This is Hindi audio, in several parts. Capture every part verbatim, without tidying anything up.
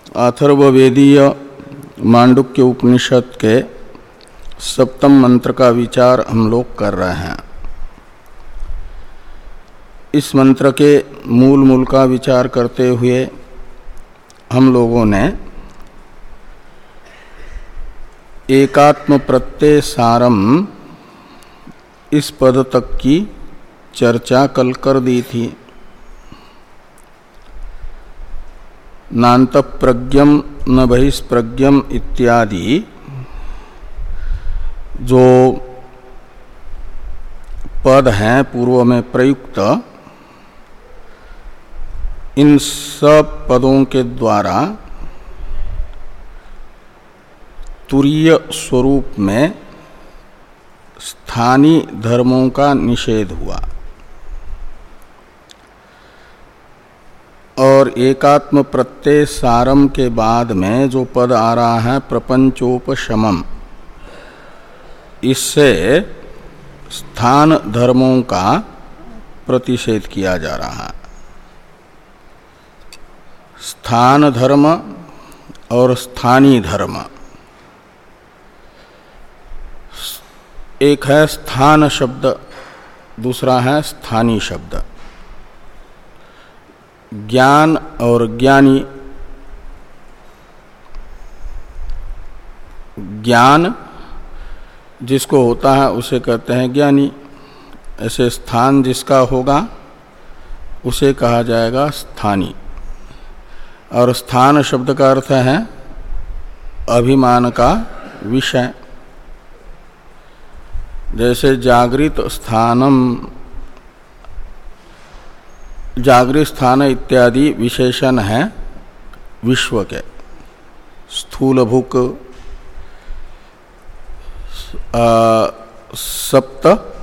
अथर्ववेदीय मांडुक्य उपनिषद के सप्तम मंत्र का विचार हम लोग कर रहे हैं। इस मंत्र के मूल मूल का विचार करते हुए हम लोगों ने एकात्म प्रत्यय सारम इस पद तक की चर्चा कल कर दी थी। नान्त प्रज्ञम न बहिष्प्रज्ञम इत्यादि जो पद हैं पूर्व में प्रयुक्त, इन सब पदों के द्वारा तुरीय स्वरूप में स्थानीय धर्मों का निषेध हुआ और एकात्म प्रत्यय सारम के बाद में जो पद आ रहा है प्रपंचोपशमम, इससे स्थान धर्मों का प्रतिषेध किया जा रहा है। स्थान धर्म और स्थानीय धर्म, एक है स्थान शब्द, दूसरा है स्थानीय शब्द। ज्ञान और ज्ञानी, ज्ञान जिसको होता है उसे कहते हैं ज्ञानी। ऐसे स्थान जिसका होगा उसे कहा जाएगा स्थानी। और स्थान शब्द का अर्थ है अभिमान का विषय। जैसे जागृत स्थानम, जागृत स्थान इत्यादि विशेषण है विश्व के। स्थूलभुक, सप्त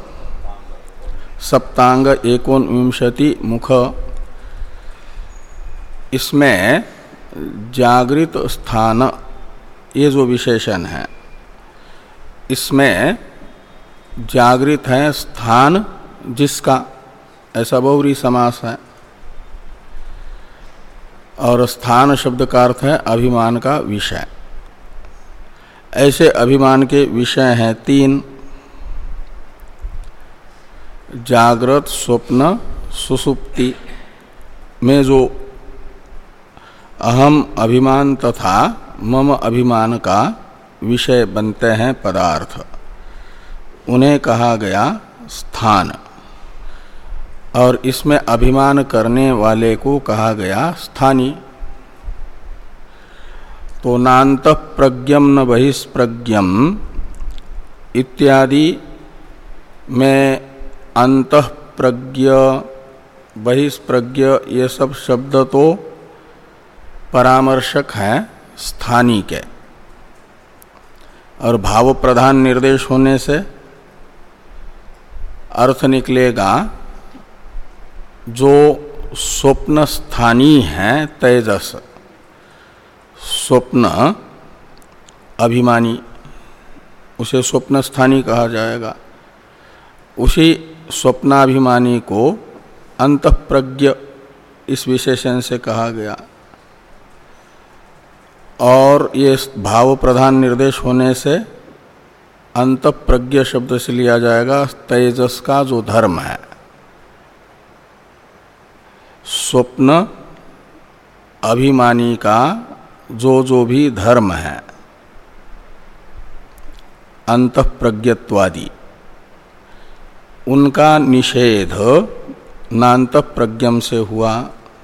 सप्तांग एकोनविंशति मुख, इसमें जागृत स्थान ये जो विशेषण है, इसमें जागृत है स्थान जिसका, ऐसा बहुव्रीहि समास है। और स्थान शब्द का अर्थ है अभिमान का विषय। ऐसे अभिमान के विषय हैं तीन: जागृत, स्वप्न, सुषुप्ति में जो अहम अभिमान तथा मम अभिमान का विषय बनते हैं पदार्थ, उन्हें कहा गया स्थान। और इसमें अभिमान करने वाले को कहा गया स्थानी। तो नान्त प्रज्ञम न बहिष्प्रज्ञम इत्यादि में अंतः प्रज्ञ, बहिष्प्रज्ञ ये सब शब्द तो परामर्शक हैं स्थानी के, और भाव प्रधान निर्देश होने से अर्थ निकलेगा जो स्वप्न स्थानी है तेजस, स्वप्न अभिमानी, उसे स्वप्न स्थानी कहा जाएगा। उसी स्वप्नाभिमानी को अंतःप्रज्ञ इस विशेषण से कहा गया। और ये भाव प्रधान निर्देश होने से अंतःप्रज्ञ शब्द से लिया जाएगा तेजस का जो धर्म है। स्वप्न अभिमानी का जो जो भी धर्म है अंतःप्रज्ञत्वादि, उनका निषेध नान्तःप्रज्ञम से हुआ।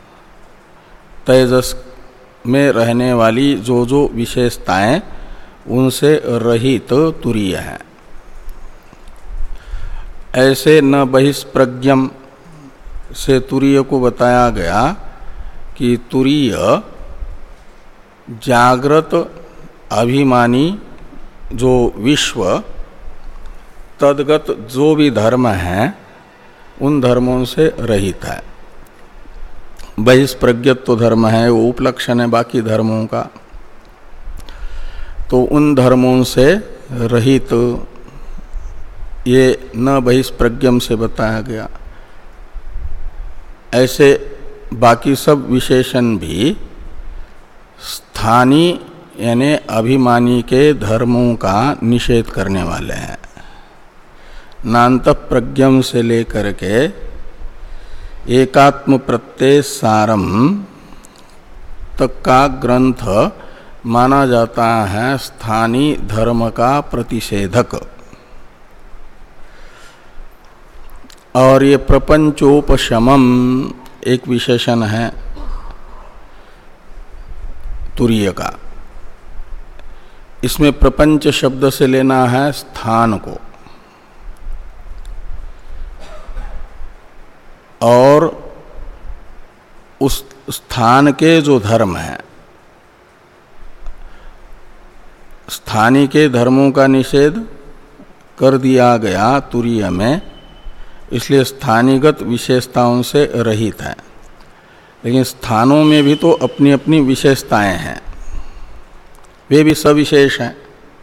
तेजस में रहने वाली जो जो विशेषताएं उनसे रहित तुरीय है। ऐसे न बहिष्प्रज्ञम से तुरीय को बताया गया कि तुरीय जागृत अभिमानी जो विश्व तद्गत जो भी धर्म है उन धर्मों से रहित है। बहिष्प्रज्ञत्व धर्म है, वो उपलक्षण है बाकी धर्मों का। तो उन धर्मों से रहित ये न बहिष्प्रज्ञम से बताया गया। ऐसे बाकी सब विशेषण भी स्थानी यानी अभिमानी के धर्मों का निषेध करने वाले हैं। नान्त प्रज्ञम से लेकर के एकात्म प्रत्यय सारम तक का ग्रंथ माना जाता है स्थानी धर्म का प्रतिषेधक। और ये प्रपंचोपशमम एक विशेषण है तुरीय का। इसमें प्रपंच शब्द से लेना है स्थान को, और उस स्थान के जो धर्म है, स्थानीय के धर्मों का निषेध कर दिया गया तुरीय में, इसलिए स्थानीगत विशेषताओं से रहित है। लेकिन स्थानों में भी तो अपनी अपनी विशेषताएं हैं, वे भी सविशेष हैं।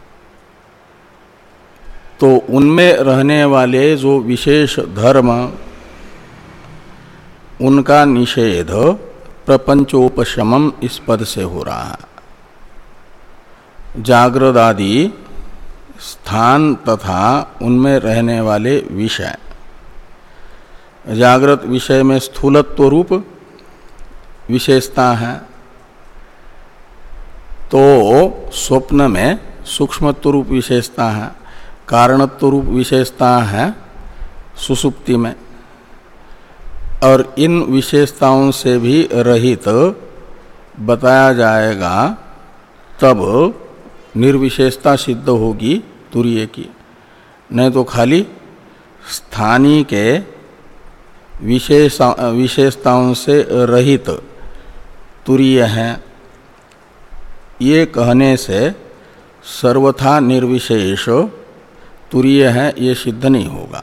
तो उनमें रहने वाले जो विशेष धर्म, उनका निषेध प्रपंचोपशमम इस पद से हो रहा है। जागृत आदि स्थान तथा उनमें रहने वाले विषय, जागृत विषय में स्थूलत्व रूप विशेषता है, तो स्वप्न में सूक्ष्मत्व रूप विशेषता है, कारणत्व रूप विशेषता है सुषुप्ति में। और इन विशेषताओं से भी रहित बताया जाएगा तब निर्विशेषता सिद्ध होगी तुरीय की। नहीं तो खाली स्थानीय के विशेष विशेषताओं से रहित तुरीय हैं, ये कहने से सर्वथा निर्विशेष तुरीय है ये सिद्ध नहीं होगा।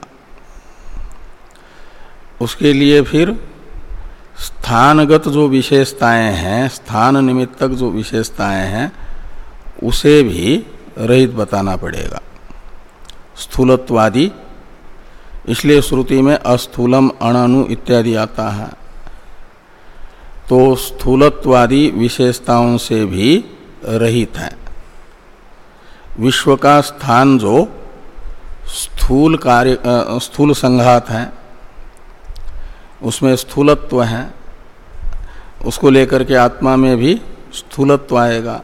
उसके लिए फिर स्थानगत जो विशेषताएं हैं, स्थान निमित्तक जो विशेषताएं हैं, उसे भी रहित बताना पड़ेगा। स्थूलत्वादि, इसलिए श्रुति में अस्थूलम अणनु इत्यादि आता है। तो स्थूलत्वादि विशेषताओं से भी रहित है। विश्व का स्थान जो स्थूल कार्य स्थूल संघात है, उसमें स्थूलत्व है, उसको लेकर के आत्मा में भी स्थूलत्व आएगा।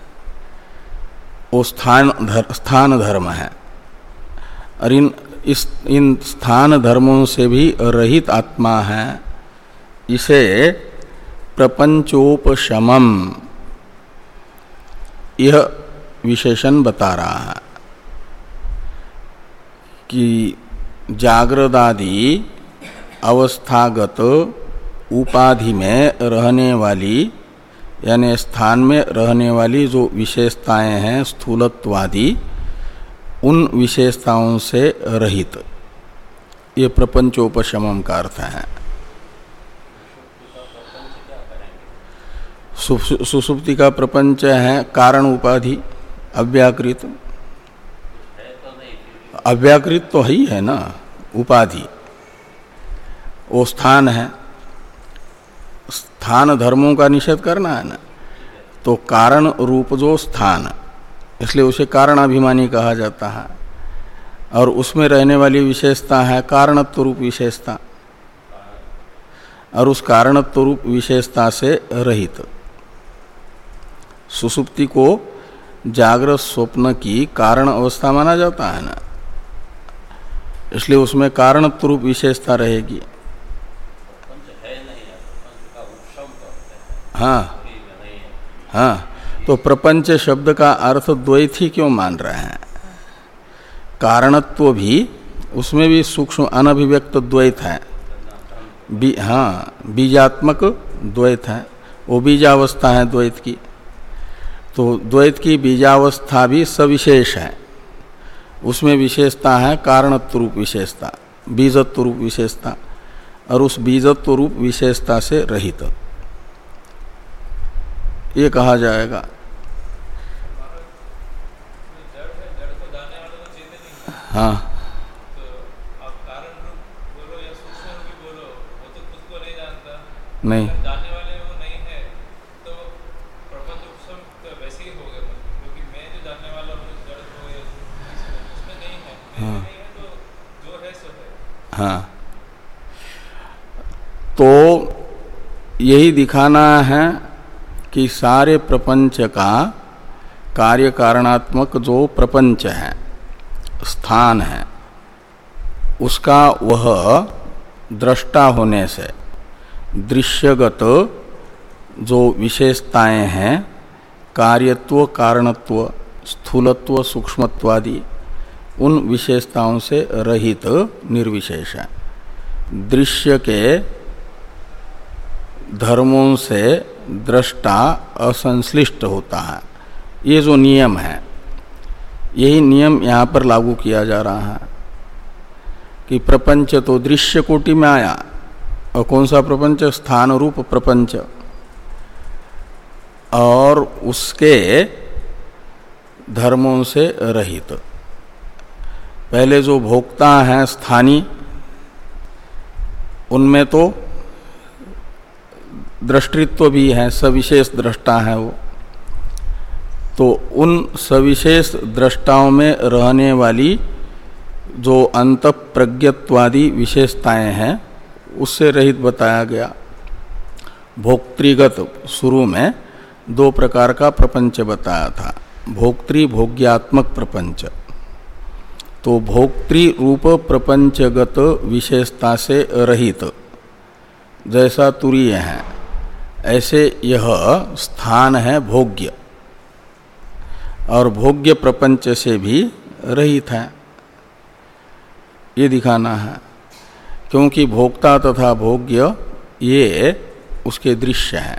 वो स्थान धर, स्थान धर्म है। और इन इस इन स्थान धर्मों से भी रहित आत्मा है। इसे प्रपंचोपशमम यह विशेषण बता रहा है कि जागृदादि अवस्थागत उपाधि में रहने वाली, यानी स्थान में रहने वाली जो विशेषताएं हैं स्थूलत्वादि, उन विशेषताओं से रहित, ये प्रपंचोपशमम का अर्थ है। सुषुप्ति का प्रपंच है कारण उपाधि अव्याकृत। अव्याकृत तो ही है ना, उपाधि वो स्थान है। स्थान धर्मों का निषेध करना है ना, तो कारण रूप जो स्थान, इसलिए उसे कारणाभिमानी कहा जाता है। और उसमें रहने वाली विशेषता है कारणत्व रूप विशेषता, और उस कारणत्व रूप विशेषता से रहित। सुषुप्ति को जागृत स्वप्न की कारण अवस्था माना जाता है ना, इसलिए उसमें कारणत्व रूप विशेषता रहेगी। हाँ हाँ, तो प्रपंच शब्द का अर्थ द्वैत ही क्यों मान रहे हैं? कारणत्व भी, उसमें भी सूक्ष्म अनभिव्यक्त द्वैत है। बी, हाँ, बीजात्मक द्वैत है, वो बीजावस्था है द्वैत की। तो द्वैत की बीजावस्था भी सविशेष है, उसमें विशेषता है कारणत्व रूप विशेषता, बीजत्व रूप विशेषता, और उस बीजत्व रूप विशेषता से रहित ये कहा जाएगा। हाँ, नहीं, हाँ, तो यही दिखाना है कि सारे प्रपंच का कार्य कारणात्मक जो प्रपंच है, स्थान है, उसका वह दृष्टा होने से दृश्यगत जो विशेषताएं हैं, कार्यत्व, कारणत्व, स्थूलत्व, सूक्ष्मत्वादि, उन विशेषताओं से रहित निर्विशेष है। दृश्य के धर्मों से दृष्टा असंश्लिष्ट होता है। ये जो नियम है, यही नियम यहाँ पर लागू किया जा रहा है कि प्रपंच तो दृश्य कोटि में आया, और कौन सा प्रपंच? स्थान रूप प्रपंच, और उसके धर्मों से रहित। पहले जो भोक्ता हैं स्थानी, उनमें तो दृष्टित्व भी है, सविशेष दृष्टा है वो, तो उन सविशेष दृष्टाओं में रहने वाली जो अंतःप्रज्ञत्वादि विशेषताएं हैं, उससे रहित बताया गया। भोक्तृगत शुरू में दो प्रकार का प्रपंच बताया था, भोक्तृ भोग्यात्मक प्रपंच। तो भोक्तृ रूप प्रपंचगत विशेषता से रहित जैसा तुरीय है, ऐसे यह स्थान है भोग्य, और भोग्य प्रपंच से भी रहित है, ये दिखाना है। क्योंकि भोक्ता तथा भोग्य ये उसके दृश्य हैं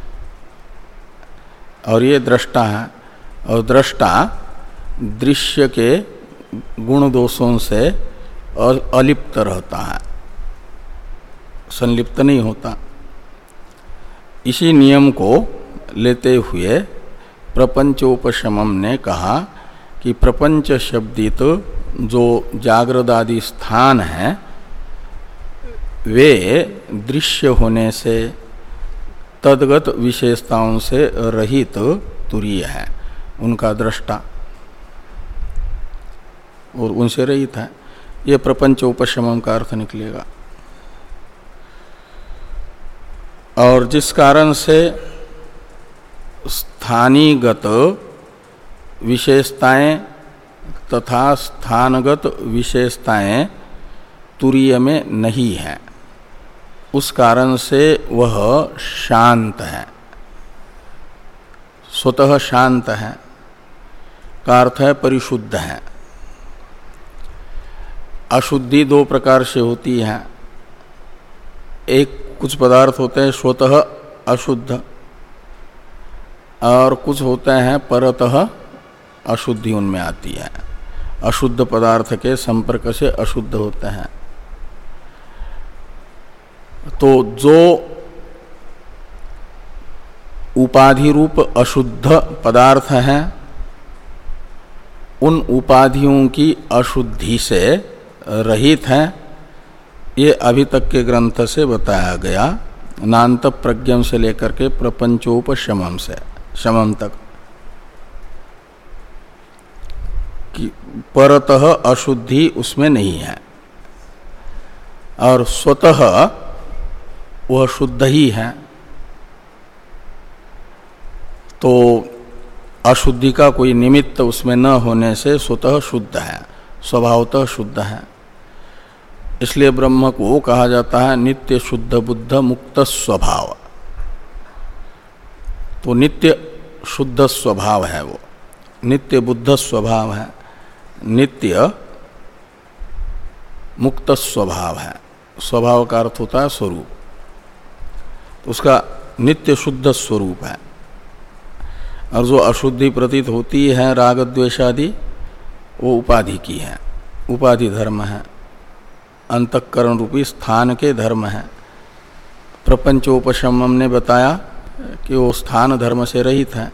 और ये दृष्टा है, और दृष्टा दृश्य के गुण दोषों से अलिप्त रहता है, संलिप्त नहीं होता। इसी नियम को लेते हुए प्रपंचोपशमम ने कहा कि प्रपंच शब्दित जो जागृदादि स्थान हैं, वे दृश्य होने से तद्गत विशेषताओं से रहित तुरीय है, उनका दृष्टा, और उनसे रहित है। ये प्रपंचोपशमम का अर्थ निकलेगा। और जिस कारण से स्थानीगत विशेषताएं तथा स्थानगत विशेषताएं तुरीय में नहीं है, उस कारण से वह शांत है, स्वतः शांत है, का अर्थ है परिशुद्ध है। अशुद्धि दो प्रकार से होती है, एक कुछ पदार्थ होते हैं स्वतः अशुद्ध, और कुछ होते हैं परतः अशुद्धि उनमें आती है, अशुद्ध पदार्थ के संपर्क से अशुद्ध होते हैं। तो जो उपाधि रूप अशुद्ध पदार्थ हैं, उन उपाधियों की अशुद्धि से रहित हैं, ये अभी तक के ग्रंथ से बताया गया, नान्त प्रज्ञम से लेकर के प्रपंचोपशमम से शमम तक, कि परतः अशुद्धि उसमें नहीं है और स्वतः वह शुद्ध ही है। तो अशुद्धि का कोई निमित्त उसमें न होने से स्वतः शुद्ध है, स्वभावतः शुद्ध है। इसलिए ब्रह्म को कहा जाता है नित्य शुद्ध बुद्ध मुक्त स्वभाव। तो नित्य शुद्ध स्वभाव है, वो नित्य बुद्ध स्वभाव है, नित्य मुक्त स्वभाव है। स्वभाव का अर्थ होता है स्वरूप, तो उसका नित्य शुद्ध स्वरूप है। और जो अशुद्धि प्रतीत होती है राग द्वेषादि, वो उपाधि की है, उपाधि धर्म है, अंतःकरण रूपी स्थान के धर्म है। प्रपंचोपशमम ने बताया कि वो स्थान धर्म से रहित है।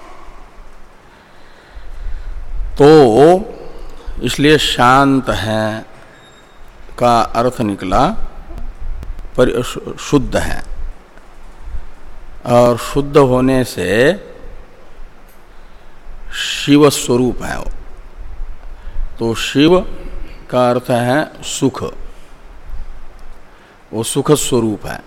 तो इसलिए शांत है का अर्थ निकला पर शुद्ध है, और शुद्ध होने से शिव स्वरूप है वो। तो शिव का अर्थ है सुख, वो सुख स्वरूप है,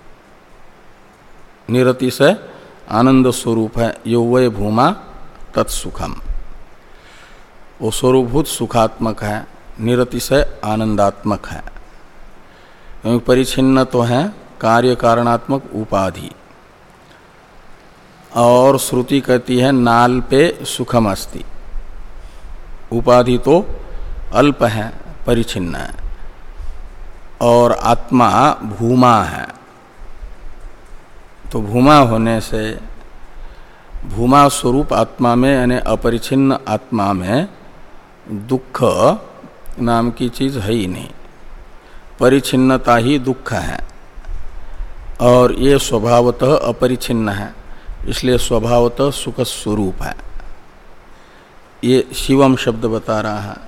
निरतिशय आनंद स्वरूप है। यो वै भूमा तत्सुखम, वो स्वरूपभूत सुखात्मक है, निरतिशय आनंदात्मक है। क्योंकि परिच्छिन्न तो है कार्य कारणात्मक उपाधि, और श्रुति कहती है नाल पे सुखम अस्ति, उपाधि तो अल्प है, परिच्छिन्न है, और आत्मा भूमा है। तो भूमा होने से भूमा स्वरूप आत्मा में यानी अपरिच्छिन्न आत्मा में दुख नाम की चीज है ही नहीं, परिच्छिन्नता ही दुख है, और ये स्वभावतः अपरिच्छिन्न है, इसलिए स्वभावतः सुख स्वरूप है। ये शिवम शब्द बता रहा है।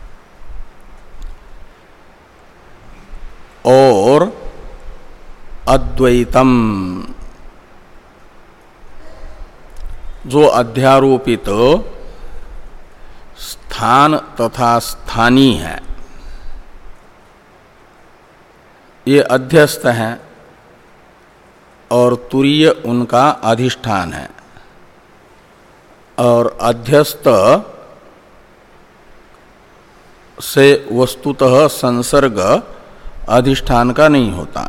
और अद्वैतम, जो अध्यारोपित स्थान तथा स्थानी है, ये अध्यस्त है और तुरीय उनका अधिष्ठान है। और अध्यस्त से वस्तुतः संसर्ग अधिष्ठान का नहीं होता,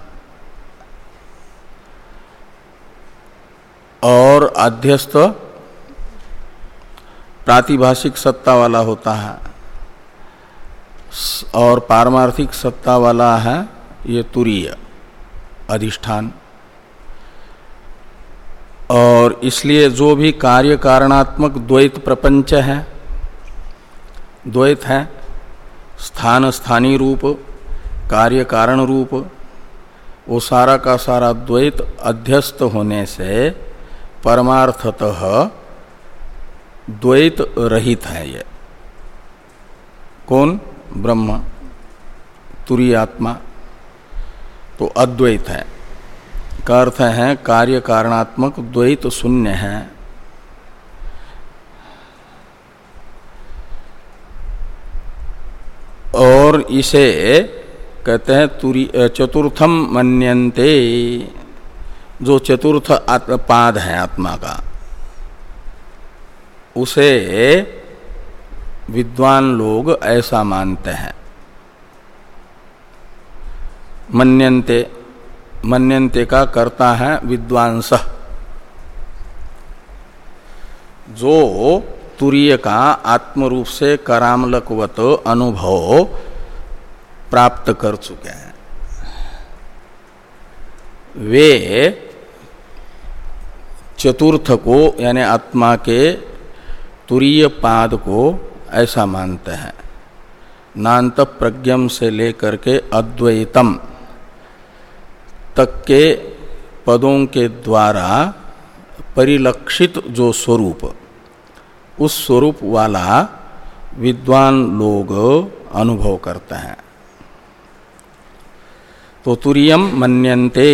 और अध्यस्त प्रातिभाषिक सत्ता वाला होता है, और पारमार्थिक सत्ता वाला है ये तुरीय अधिष्ठान। और इसलिए जो भी कार्य कारणात्मक द्वैत प्रपंच है, द्वैत है, स्थान स्थानीय रूप, कार्य कारण रूप, वो सारा का सारा द्वैत अध्यस्त होने से परमार्थतः द्वैत रहित है। ये कौन? ब्रह्म, तुरीय आत्मा तो अद्वैत है, का अर्थ है कार्य कारणात्मक द्वैत शून्य है। और इसे कहते हैं तुरी चतुर्थम मन्यन्ते, जो चतुर्थ पाद है आत्मा का, उसे विद्वान लोग ऐसा मानते हैं। मन्यन्ते, मन्यन्ते का कर्ता है विद्वांस, जो तुरीय का आत्मरूप से करामलकवत अनुभव प्राप्त कर चुके हैं, वे चतुर्थ को यानी आत्मा के तुरीय पाद को ऐसा मानते हैं। नान्त प्रज्ञम से लेकर के अद्वैतम तक के पदों के द्वारा परिलक्षित जो स्वरूप, उस स्वरूप वाला विद्वान लोग अनुभव करते हैं। तो तुरीयम मन्यन्ते,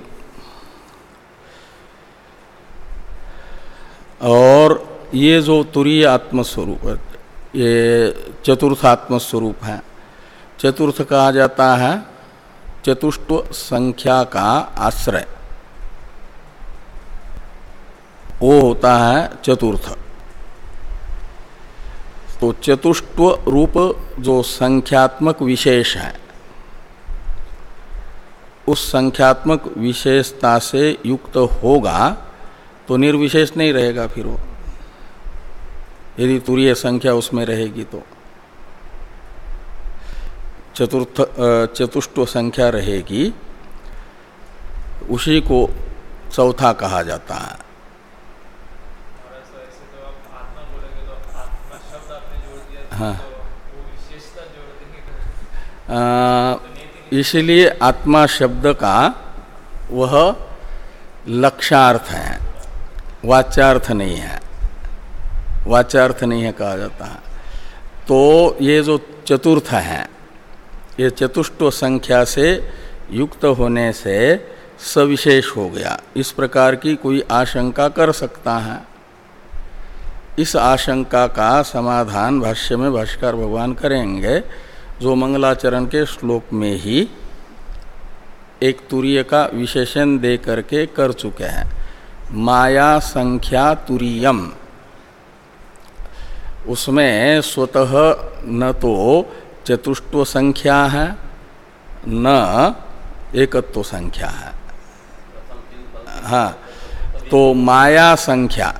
और ये जो तुरीय आत्मस्वरूप है, ये चतुर्थ आत्मस्वरूप है। चतुर्थ कहा जाता है चतुष्ट संख्या का आश्रय, वो होता है चतुर्थ। तो चतुष्ट रूप जो संख्यात्मक विशेष है, उस संख्यात्मक विशेषता से युक्त होगा तो निर्विशेष नहीं रहेगा। फिर वो यदि तुरीय संख्या उसमें रहेगी तो चतुर्थ चतुष्ट संख्या रहेगी, उसी को चौथा कहा जाता है। हाँ, इसलिए आत्मा शब्द का वह लक्ष्यार्थ है, वाच्यार्थ नहीं है, वाच्यार्थ नहीं है कहा जाता है। तो ये जो चतुर्थ है, ये चतुष्ट संख्या से युक्त होने से सविशेष हो गया, इस प्रकार की कोई आशंका कर सकता है। इस आशंका का समाधान भाष्य में भाष्यकार भगवान करेंगे, जो मंगलाचरण के श्लोक में ही एक तुरीय का विशेषण दे करके कर चुके हैं। माया संख्या तुरीयम, उसमें स्वतः न तो चतुष्टव संख्या है न एकत्व संख्या है। हाँ, तो माया संख्या,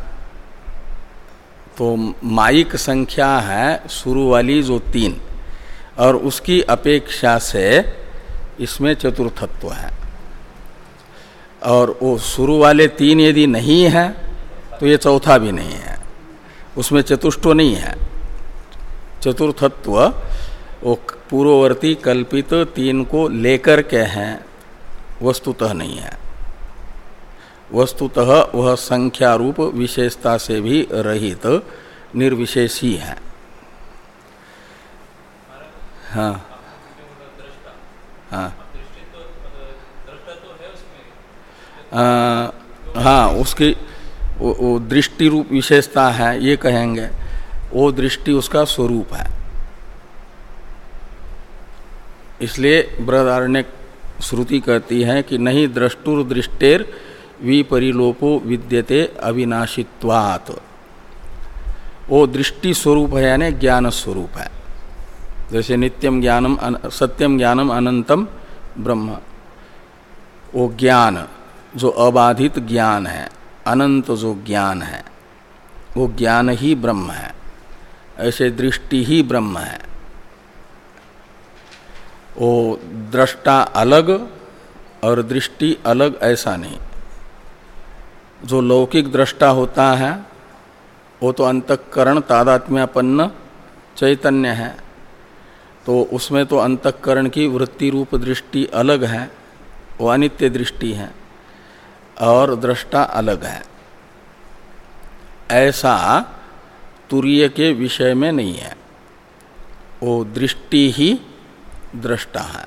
तो मायिक संख्या है शुरू वाली जो तीन, और उसकी अपेक्षा से इसमें चतुर्थत्व है। और वो शुरू वाले तीन यदि नहीं है तो ये चौथा भी नहीं है, उसमें चतुष्टव नहीं है। चतुर्थत्व वो पूर्ववर्ती कल्पित तीन को लेकर के हैं, वस्तुतः नहीं है। वस्तुतः वह संख्या रूप विशेषता से भी रहित निर्विशेषी है। हाँ हाँ आ, हाँ, उसकी वो, वो दृष्टि रूप विशेषता है, ये कहेंगे। वो दृष्टि उसका स्वरूप है। इसलिए बृहदारण्यक श्रुति कहती है कि नहीं द्रष्टुर दृष्टेर विपरिलोपो विद्यते अविनाशित्वात्। वो दृष्टि स्वरूप है, यानी ज्ञान स्वरूप है। जैसे नित्यम ज्ञानम सत्यम ज्ञानम अनंतम ब्रह्म, वो ज्ञान जो अबाधित ज्ञान है, अनंत जो ज्ञान है, वो ज्ञान ही ब्रह्म है। ऐसे दृष्टि ही ब्रह्म है। वो दृष्टा अलग और दृष्टि अलग ऐसा नहीं। जो लौकिक दृष्टा होता है वो तो अंतःकरण तादात्म्यापन्न चैतन्य है, तो उसमें तो अंतःकरण की वृत्ति रूप दृष्टि अलग है, वो अनित्य दृष्टि है, और दृष्टा अलग है। ऐसा तुरीय के विषय में नहीं है। वो दृष्टि ही दृष्टा है।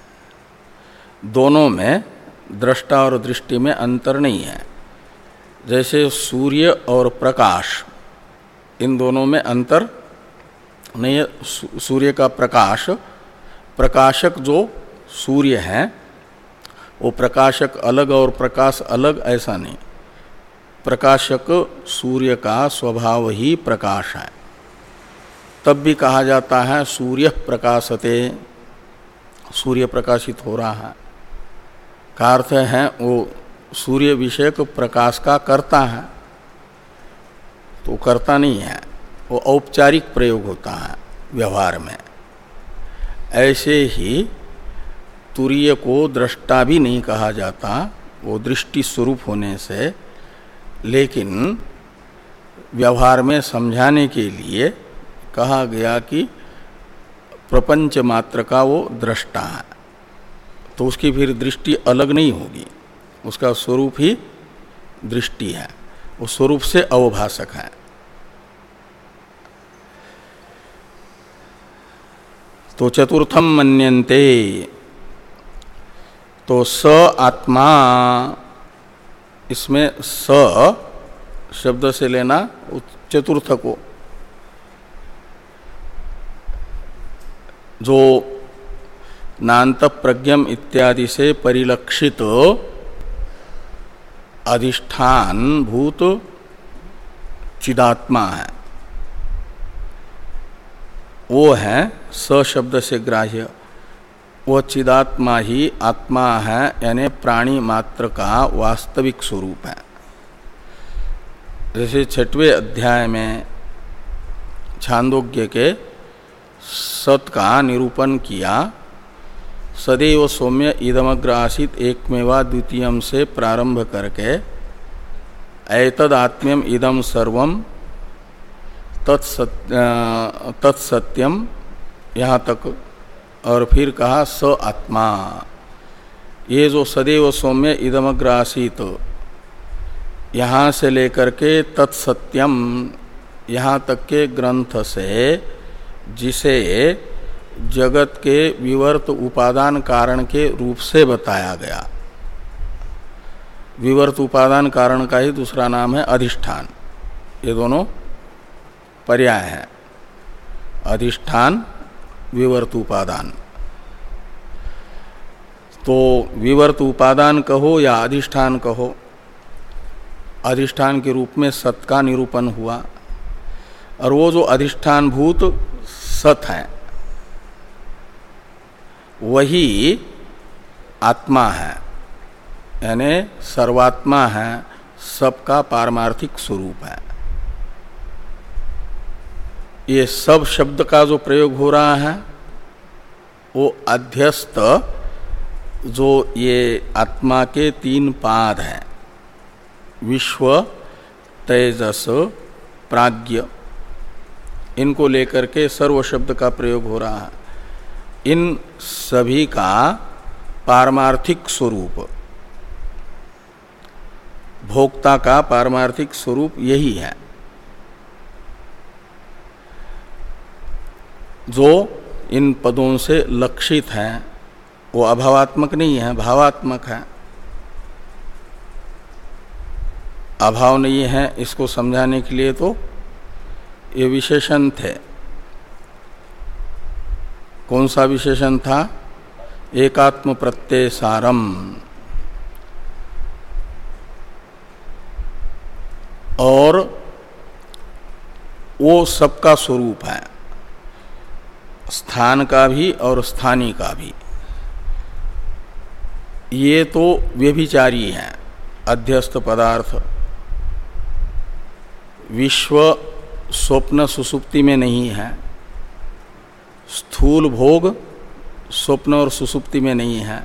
दोनों में दृष्टा और दृष्टि में अंतर नहीं है। जैसे सूर्य और प्रकाश, इन दोनों में अंतर नहीं है। सूर्य का प्रकाश, प्रकाशक जो सूर्य है वो प्रकाशक अलग और प्रकाश अलग ऐसा नहीं। प्रकाशक सूर्य का स्वभाव ही प्रकाश है। तब भी कहा जाता है सूर्य प्रकाशते, सूर्य प्रकाशित हो रहा है। का अर्थ है वो सूर्य विषयक प्रकाश का कर्ता है, तो कर्ता नहीं है, वो औपचारिक प्रयोग होता है व्यवहार में। ऐसे ही तुरीय को दृष्टा भी नहीं कहा जाता, वो दृष्टि स्वरूप होने से, लेकिन व्यवहार में समझाने के लिए कहा गया कि प्रपंच मात्र का वो दृष्टा है, तो उसकी फिर दृष्टि अलग नहीं होगी, उसका स्वरूप ही दृष्टि है, वो स्वरूप से अवभाषक है। तो चतुर्थम मन्यन्ते, तो स आत्मा, इसमें स शब्द से लेना चतुर्थ को, जो नान्त प्रज्ञम इत्यादि से परिलक्षित अधिष्ठान भूत चिदात्मा है, वो है स शब्द से ग्राह्य। वो चिदात्मा ही आत्मा है, यानी प्राणी मात्र का वास्तविक स्वरूप है। जैसे छठवें अध्याय में छांदोग्य के सत का निरूपण किया, सदैव सौम्य इदमग्र आसीत एकमेवा द्वितीयम से प्रारंभ करके एतद आत्म्यम इदम सर्वम तत्सत्यम यहाँ तक, और फिर कहा स आत्मा। ये जो सदैव सौम्य इदमग्र आसीत, यहाँ से लेकर के तत्सत्यम यहाँ तक के ग्रंथ से जिसे जगत के विवर्त उपादान कारण के रूप से बताया गया, विवर्त उपादान कारण का ही दूसरा नाम है अधिष्ठान। ये दोनों पर्याय है, अधिष्ठान विवर्त उपादान। तो विवर्त उपादान कहो या अधिष्ठान कहो, अधिष्ठान के रूप में सत का निरूपण हुआ। और वो जो अधिष्ठान भूत सत है वही आत्मा है, यानी सर्वात्मा है, सबका पारमार्थिक स्वरूप है। ये सब शब्द का जो प्रयोग हो रहा है वो अध्यस्त जो ये आत्मा के तीन पाद हैं, विश्व, तेजस, प्राज्ञ, इनको लेकर के सर्व शब्द का प्रयोग हो रहा है। इन सभी का पारमार्थिक स्वरूप, भोक्ता का पारमार्थिक स्वरूप यही है, जो इन पदों से लक्षित है। वो अभावात्मक नहीं है, भावात्मक है। अभाव नहीं है, इसको समझाने के लिए तो ये विशेषण थे। कौन सा विशेषण था? एकात्म प्रत्यय सारम। और वो सबका स्वरूप है, स्थान का भी और स्थानी का भी। ये तो व्यभिचारी है, अध्यस्त पदार्थ। विश्व स्वप्न सुसुप्ति में नहीं है, स्थूल भोग स्वप्न और सुसुप्ति में नहीं है,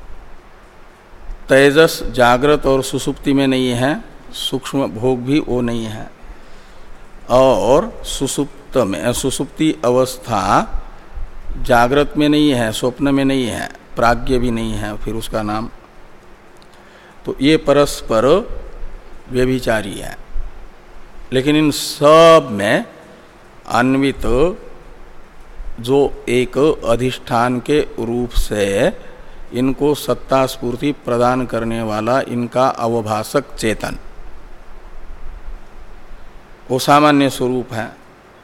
तेजस जागृत और सुसुप्ति में नहीं है, सूक्ष्म भोग भी वो नहीं है। और सुसुप्त में, सुसुप्ति अवस्था जागृत में नहीं है, स्वप्न में नहीं है, प्राज्ञ भी नहीं है फिर उसका नाम। तो ये परस्पर व्यभिचारी है। लेकिन इन सब में अन्वित जो एक अधिष्ठान के रूप से इनको सत्ता स्फूर्ति प्रदान करने वाला इनका अवभासक चेतन, वो सामान्य स्वरूप है।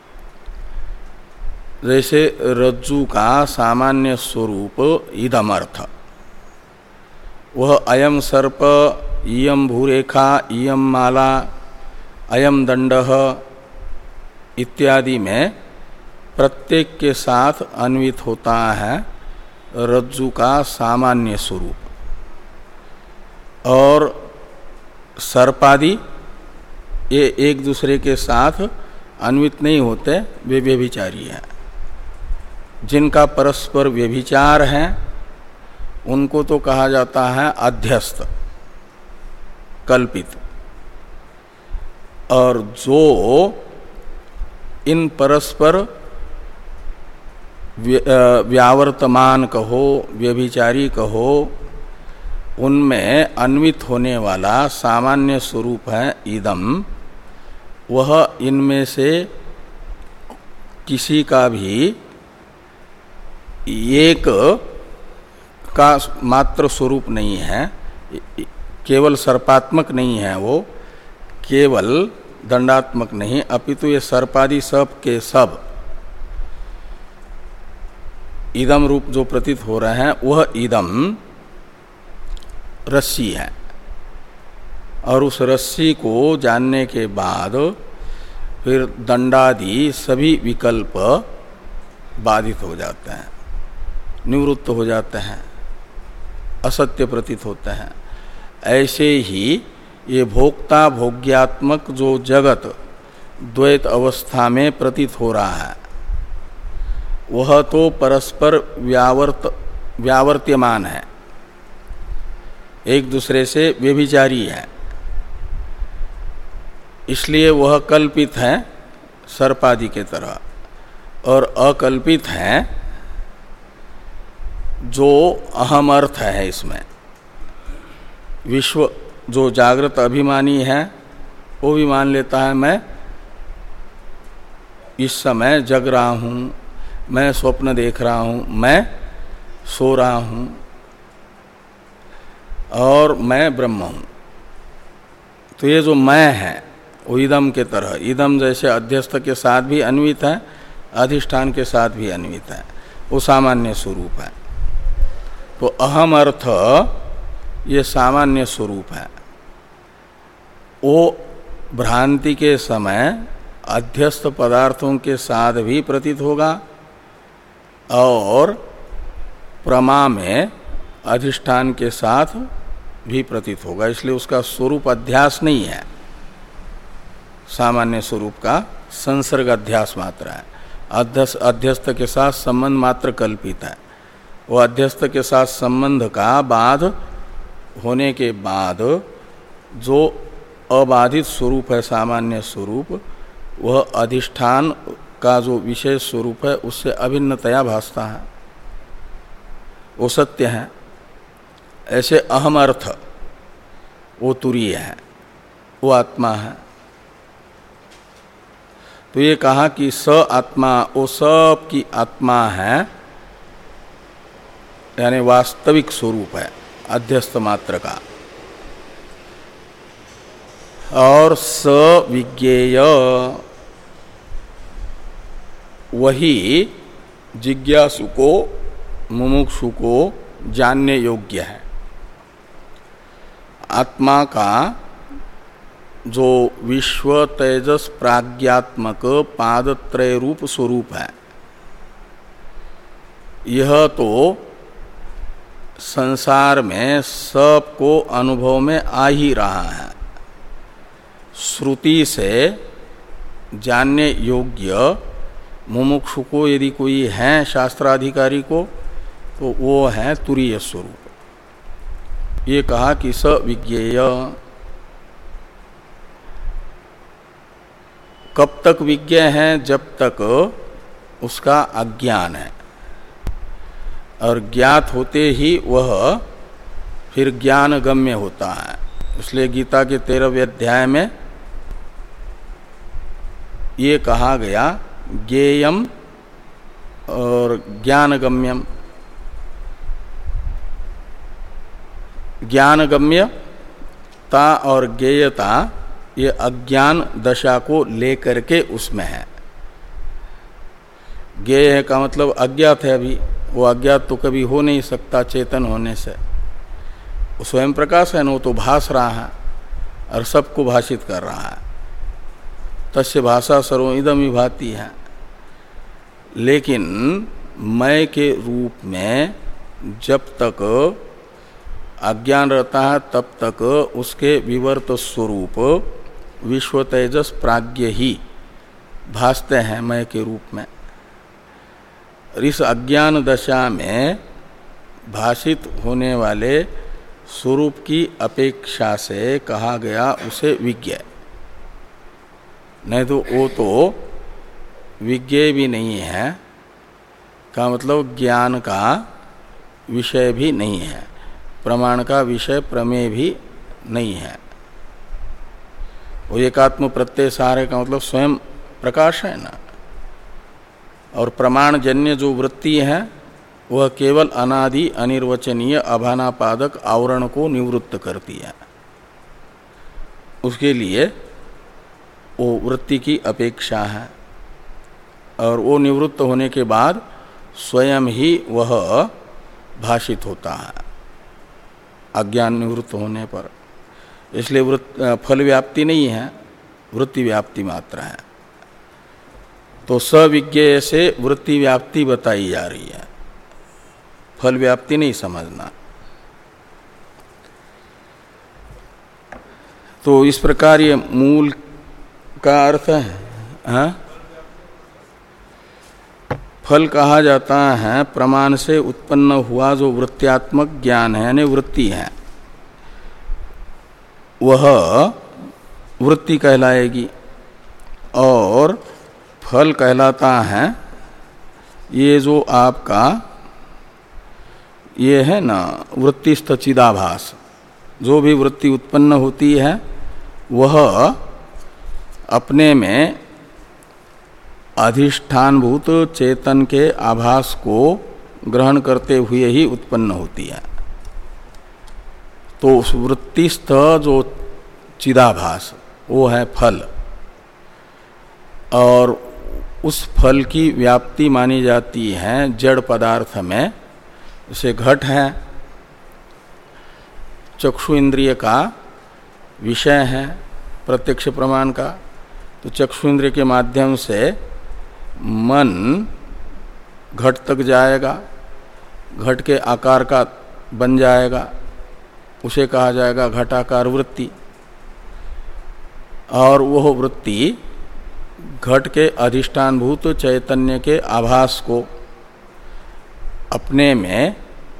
जैसे रज्जु का सामान्य स्वरूप इदमर्थ, वह अयम सर्प, इयम भूरेखा, इयम माला, अयम दंडः इत्यादि में प्रत्येक के साथ अन्वित होता है रज्जु का सामान्य स्वरूप। और सर्पादि ये एक दूसरे के साथ अन्वित नहीं होते, वे व्यभिचारी हैं। जिनका परस्पर व्यभिचार है उनको तो कहा जाता है अध्यस्त, कल्पित। और जो इन परस्पर व्यावर्तमान कहो, व्यभिचारी कहो, उनमें अन्वित होने वाला सामान्य स्वरूप है इदम, वह इनमें से किसी का भी एक का मात्र स्वरूप नहीं है, केवल सर्पात्मक नहीं है, वो केवल दंडात्मक नहीं, अपितु ये सर्पादि सब के सब इदम रूप जो प्रतीत हो रहे हैं वह इदम रस्सी है। और उस रस्सी को जानने के बाद फिर दंडादि सभी विकल्प बाधित हो जाते हैं, निवृत्त हो जाते हैं, असत्य प्रतीत होते हैं। ऐसे ही ये भोक्ता भोग्यात्मक जो जगत द्वैत अवस्था में प्रतीत हो रहा है वह तो परस्पर व्यावर्त व्यावर्त्यमान है, एक दूसरे से व्यभिचारी है। इसलिए वह कल्पित है सर्पादि के तरह, और अकल्पित है जो अहम अर्थ है इसमें। विश्व जो जागृत अभिमानी है वो भी मान लेता है मैं इस समय जग रहा हूँ, मैं स्वप्न देख रहा हूँ, मैं सो रहा हूँ और मैं ब्रह्म हूँ। तो ये जो मैं है वो इदम के तरह, इदम जैसे अध्यस्त के साथ भी अन्वित है, अधिष्ठान के साथ भी अन्वित है, वो सामान्य स्वरूप है। तो अहम अर्थ ये सामान्य स्वरूप है, वो भ्रांति के समय अध्यस्त पदार्थों के साथ भी प्रतीत होगा और प्रमा में अधिष्ठान के साथ भी प्रतीत होगा, इसलिए उसका स्वरूप अध्यास नहीं है, सामान्य स्वरूप का संसर्ग अध्यास मात्र है। अध्यस्त अध्यस्त के साथ संबंध मात्र कल्पित है। वो अध्यस्त के साथ संबंध का बाध होने के बाद जो अबाधित स्वरूप है, सामान्य स्वरूप, वह अधिष्ठान का जो विशेष स्वरूप है उससे अभिन्नतया भासता है, वो सत्य है। ऐसे अहम अर्थ वो तुरीय है, वो आत्मा है। तो ये कहा कि स आत्मा, वो सब की आत्मा है, यानी वास्तविक स्वरूप है अध्यस्त मात्र का। और स विज्ञेय, वही जिज्ञासु को, मुमुक्षु को जानने योग्य है। आत्मा का जो विश्व तेजस प्राज्ञात्मक पादत्रय रूप स्वरूप है, यह तो संसार में सबको अनुभव में आ ही रहा है। श्रुति से जानने योग्य मुमुक्षु को यदि कोई है शास्त्राधिकारी को, तो वो है तुरीय स्वरूप। ये कहा कि स विज्ञेय। कब तक विज्ञ है? जब तक उसका अज्ञान है, और ज्ञात होते ही वह फिर ज्ञान गम्य होता है। इसलिए गीता के तेरहवें अध्याय में ये कहा गया, ज्ञेयम और ज्ञानगम्यम। ज्ञानगम्यता और ज्ञेयता ये अज्ञान दशा को लेकर के उसमें है। ज्ञेय है का मतलब अज्ञात है, अभी वो अज्ञात तो कभी हो नहीं सकता चेतन होने से। वो स्वयं प्रकाश है न, वो तो भास रहा है और सबको भाषित कर रहा है। तस्य भाषा सर्वं इदं विभाति है। लेकिन मैं के रूप में जब तक अज्ञान रहता है तब तक उसके विवर्त स्वरूप विश्व तेजस प्राज्ञ ही भासते हैं मैं के रूप में। इस अज्ञान दशा में भाषित होने वाले स्वरूप की अपेक्षा से कहा गया उसे विज्ञ। नहीं तो वो तो विज्ञ भी नहीं है, का मतलब ज्ञान का विषय भी नहीं है, प्रमाण का विषय प्रमेय भी नहीं है। वो एकात्म प्रत्यय सार का मतलब स्वयं प्रकाश है ना। और प्रमाण जन्य जो वृत्ति है वह केवल अनादि अनिर्वचनीय अभानापादक आवरण को निवृत्त करती है। उसके लिए वो वृत्ति की अपेक्षा है, और वो निवृत्त होने के बाद स्वयं ही वह भाषित होता है अज्ञान निवृत्त होने पर। इसलिए वृत्त फल व्याप्ति नहीं है, वृत्ति व्याप्ति मात्र है। तो सविज्ञेय से वृत्ति व्याप्ति बताई जा रही है, फल व्याप्ति नहीं समझना। तो इस प्रकार ये मूल का अर्थ है। हाँ? फल कहा जाता है प्रमाण से उत्पन्न हुआ जो वृत्त्यात्मक ज्ञान है, यानी वृत्ति है, वह वृत्ति कहलाएगी। और फल कहलाता है ये जो आपका ये है ना वृत्तिस्थ चिदाभास। जो भी वृत्ति उत्पन्न होती है वह अपने में अधिष्ठानभूत चेतन के आभास को ग्रहण करते हुए ही उत्पन्न होती है। तो उस वृत्तिस्थ जो चिदाभास वो है फल, और उस फल की व्याप्ति मानी जाती है जड़ पदार्थ में। जैसे घट है चक्षु इंद्रिय का विषय है प्रत्यक्ष प्रमाण का, तो चक्षु इंद्रिय के माध्यम से मन घट तक जाएगा, घट के आकार का बन जाएगा, उसे कहा जाएगा घटाकार वृत्ति। और वह वृत्ति घट के अधिष्ठानभूत चैतन्य के आभास को अपने में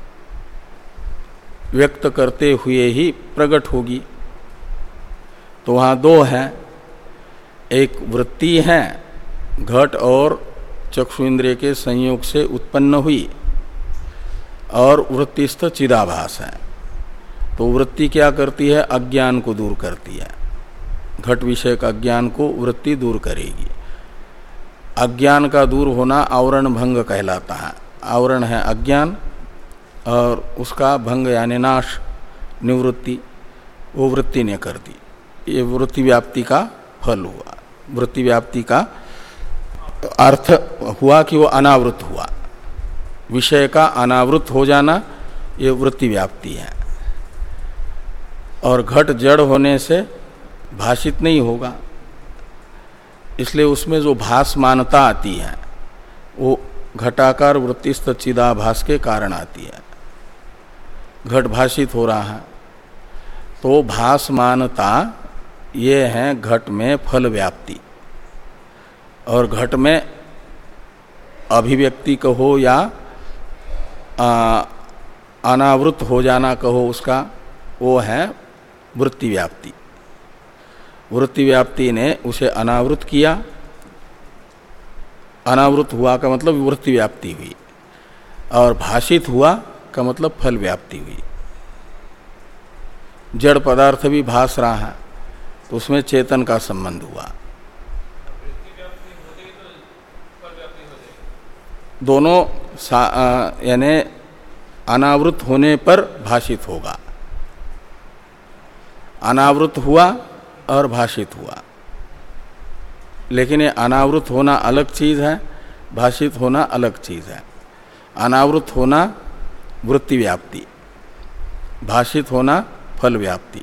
व्यक्त करते हुए ही प्रकट होगी। तो वहाँ दो हैं, एक वृत्ति है घट और चक्षु इंद्रिय के संयोग से उत्पन्न हुई, और वृत्तिस्थ चिदाभास है। तो वृत्ति क्या करती है? अज्ञान को दूर करती है। घट विषय का अज्ञान को वृत्ति दूर करेगी। अज्ञान का दूर होना आवरण भंग कहलाता है। आवरण है अज्ञान और उसका भंग यानी नाश, निवृत्ति, वो वृत्ति ने कर दी। ये वृत्ति व्याप्ति का फल हुआ। वृत्ति व्याप्ति का अर्थ हुआ कि वो अनावृत हुआ। विषय का अनावृत हो जाना ये वृत्ति व्याप्ति है। और घट जड़ होने से भाषित नहीं होगा, इसलिए उसमें जो भासमानता आती है वो घटाकार वृत्तिस्थ चिदाभास के कारण आती है। घट भाषित हो रहा है तो भासमानता ये है घट में फल व्याप्ति। और घट में अभिव्यक्ति कहो या आ, अनावृत हो जाना कहो, उसका वो है वृत्ति व्याप्ति। वृत्ति व्याप्ति ने उसे अनावृत किया। अनावृत हुआ का मतलब वृत्ति व्याप्ति हुई, और भाषित हुआ का मतलब फल व्याप्ति हुई। जड़ पदार्थ भी भास रहा है तो उसमें चेतन का संबंध हुआ। दोनों यानी अनावृत होने पर भाषित होगा। अनावृत हुआ और भाषित हुआ, लेकिन ये अनावृत होना अलग चीज है, भाषित होना अलग चीज है। अनावृत होना वृत्ति व्याप्ति, भाषित होना फल व्याप्ति।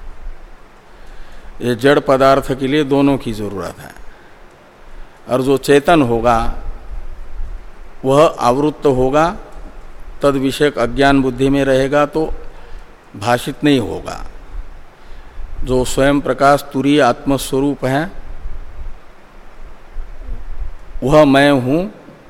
ये जड़ पदार्थ के लिए दोनों की जरूरत है। और जो चेतन होगा वह आवृत्त होगा, तद विषयक अज्ञान बुद्धि में रहेगा तो भाषित नहीं होगा। जो स्वयं प्रकाश तुरीय आत्मस्वरूप है वह मैं हूँ,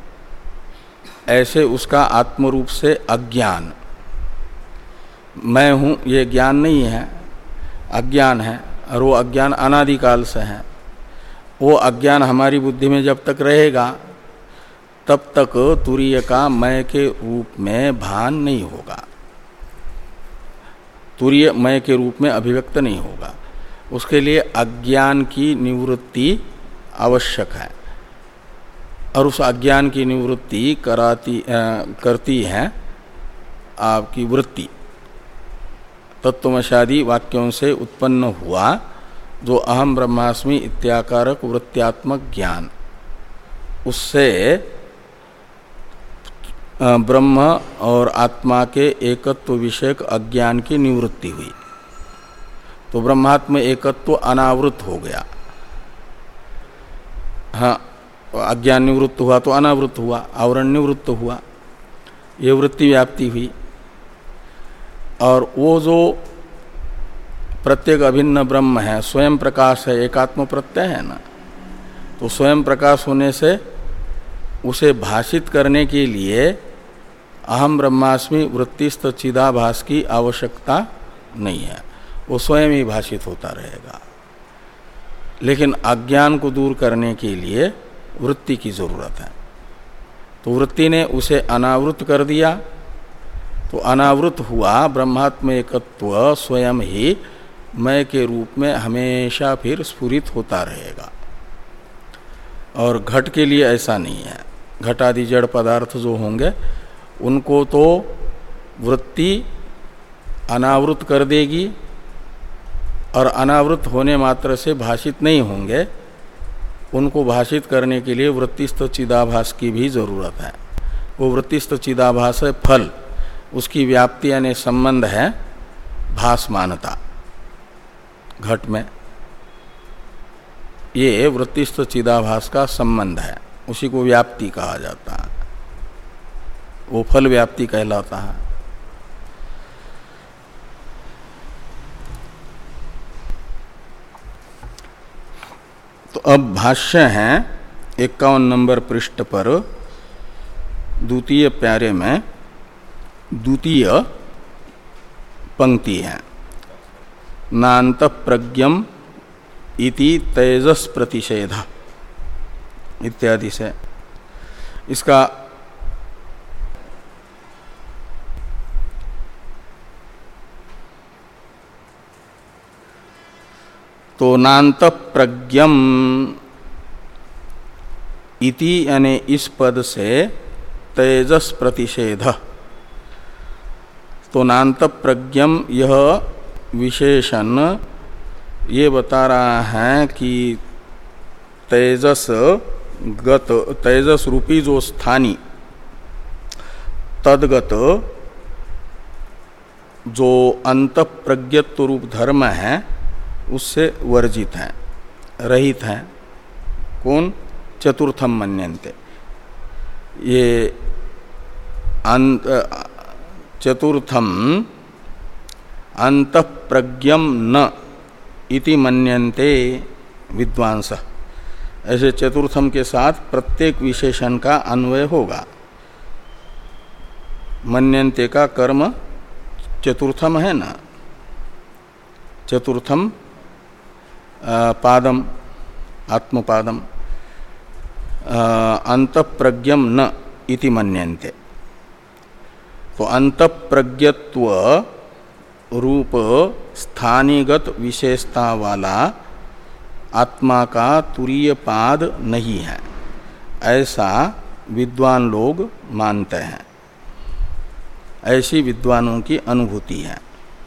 ऐसे उसका आत्मरूप से अज्ञान, मैं हूँ ये ज्ञान नहीं है, अज्ञान है। और वो अज्ञान अनादिकाल से है। वो अज्ञान हमारी बुद्धि में जब तक रहेगा तब तक तुरीय का मैं के रूप में भान नहीं होगा, तुरीय मैं के रूप में अभिव्यक्त नहीं होगा। उसके लिए अज्ञान की निवृत्ति आवश्यक है, और उस अज्ञान की निवृत्ति कराती आ, करती है आपकी वृत्ति। तत्वमशादी वाक्यों से उत्पन्न हुआ जो अहम ब्रह्मास्मि इत्याकारक वृत्त्यात्मक ज्ञान, उससे ब्रह्म और आत्मा के एकत्व विषयक अज्ञान की निवृत्ति हुई। तो ब्रह्मात्म एकत्व अनावृत हो गया। हाँ, अज्ञान निवृत्त हुआ तो अनावृत हुआ, आवरण निवृत्त हुआ, ये वृत्ति व्याप्ति हुई। और वो जो प्रत्येक अभिन्न ब्रह्म है, स्वयं प्रकाश है, एकात्म प्रत्यय है ना, तो स्वयं प्रकाश होने से उसे भाषित करने के लिए अहम ब्रह्मास्मि वृत्तिस्थ चिदाभास की आवश्यकता नहीं है, वो स्वयं ही भाषित होता रहेगा। लेकिन अज्ञान को दूर करने के लिए वृत्ति की जरूरत है। तो वृत्ति ने उसे अनावृत कर दिया, तो अनावृत हुआ ब्रह्मात्म एकत्व स्वयं ही मैं के रूप में हमेशा फिर स्फुरित होता रहेगा। और घट के लिए ऐसा नहीं है। घट आदि जड़ पदार्थ जो होंगे उनको तो वृत्ति अनावृत कर देगी, और अनावृत होने मात्र से भाषित नहीं होंगे। उनको भाषित करने के लिए वृत्तिस्थ चिदाभास की भी जरूरत है। वो वृत्तिस्थ चिदाभास है फल, उसकी व्याप्ति यानी संबंध है भासमानता घट में, ये वृत्तिस्थ चिदाभास का संबंध है, उसी को व्याप्ति कहा जाता है, वो फल व्याप्ति कहलाता है। तो अब भाष्य है इक्यावन नंबर पृष्ठ पर द्वितीय प्यारे में द्वितीय पंक्ति है, नान्त प्रज्ञम इति तेजस प्रतिषेध इत्यादि से। इसका तो नान्त प्रज्ञम इति यानी इस पद से तेजस प्रतिषेध, तो नान्त प्रज्ञम यह विशेषण ये बता रहा है कि तेजस गत तेजस रूपी जो स्थानी तदगत जो अंत प्रज्ञत्व रूप धर्म है उससे वर्जित है, रहित है। कौन? चतुर्थम मन्यन्ते, ये अंत चतुर्थम अंत प्रज्ञम न इति मन्यन्ते विद्वांस, ऐसे चतुर्थम के साथ प्रत्येक विशेषण का अन्वय होगा। मन्यन्ते का कर्म चतुर्थम है ना, चतुर्थम पादम आत्मपादम, अंत प्रज्ञम न इति मन्यन्ते, तो अंत प्रज्ञत्व रूप स्थानीगत विशेषता वाला आत्मा का तुरीय पाद नहीं है, ऐसा विद्वान लोग मानते हैं, ऐसी विद्वानों की अनुभूति है।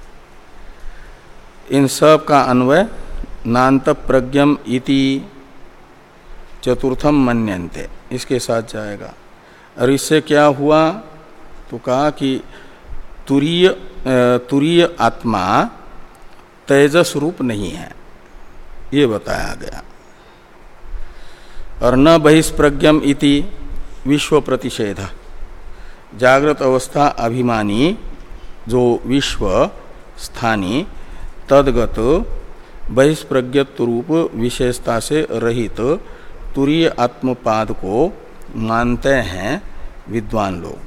इन सब का अन्वय नान्त प्रज्ञम इति चतुर्थम मन्यन्ते इसके साथ जाएगा। और इससे क्या हुआ? तो कहा कि तुरीय तुरीय आत्मा तेजस रूप नहीं है, ये बताया गया। और न बहिष्प्रज्ञम इति विश्व प्रतिषेध, जागृत अवस्था अभिमानी जो विश्व स्थानी तदगत बहिष्प्रज्ञत्व रूप विशेषता से रहित तुरीय आत्मपाद को मानते हैं विद्वान लोग।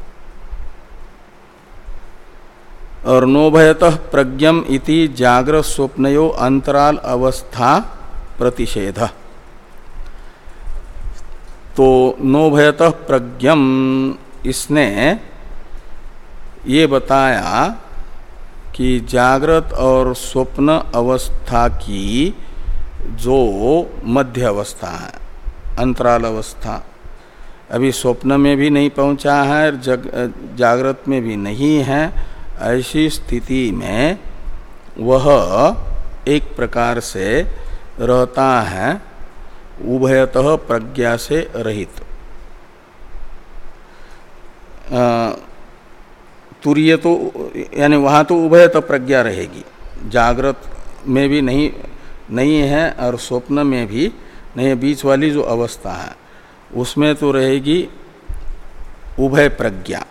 और नोभयतः प्रज्ञम इति जागृत स्वप्नयो अंतराल अवस्था प्रतिषेध, तो नोभयतः प्रज्ञम इसने ये बताया कि जागृत और स्वप्न अवस्था की जो मध्य अवस्था है, अंतराल अवस्था, अभी स्वप्न में भी नहीं पहुंचा है, जग जागृत में भी नहीं है, ऐसी स्थिति में वह एक प्रकार से रहता है उभयतः प्रज्ञा से रहित। तुरीय तो यानी वहाँ तो उभयतः प्रज्ञा रहेगी, जागृत में भी नहीं नहीं है और स्वप्न में भी नहीं, बीच वाली जो अवस्था है उसमें तो रहेगी उभय प्रज्ञा,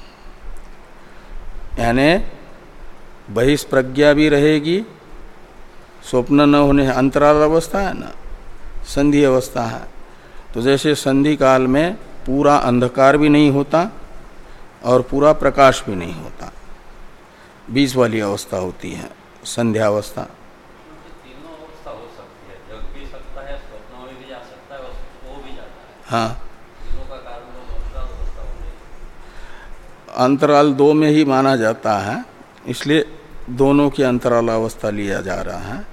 यानी बहिष्प्रज्ञा भी रहेगी, स्वप्न न होने अंतराल अवस्था है ना, संधि अवस्था है। तो जैसे संधि काल में पूरा अंधकार भी नहीं होता और पूरा प्रकाश भी नहीं होता, बीच वाली अवस्था होती है संध्या अवस्था। तीनों अवस्था हो सकती है, जग भी सकता है, स्वप्न में भी जा सकता है और वो भी जाता है। हाँ, तीनों का कारण अंतराल अवस्था हो गई। अंतराल दो में ही माना जाता है, इसलिए दोनों की अंतराल अवस्था लिया जा रहा है।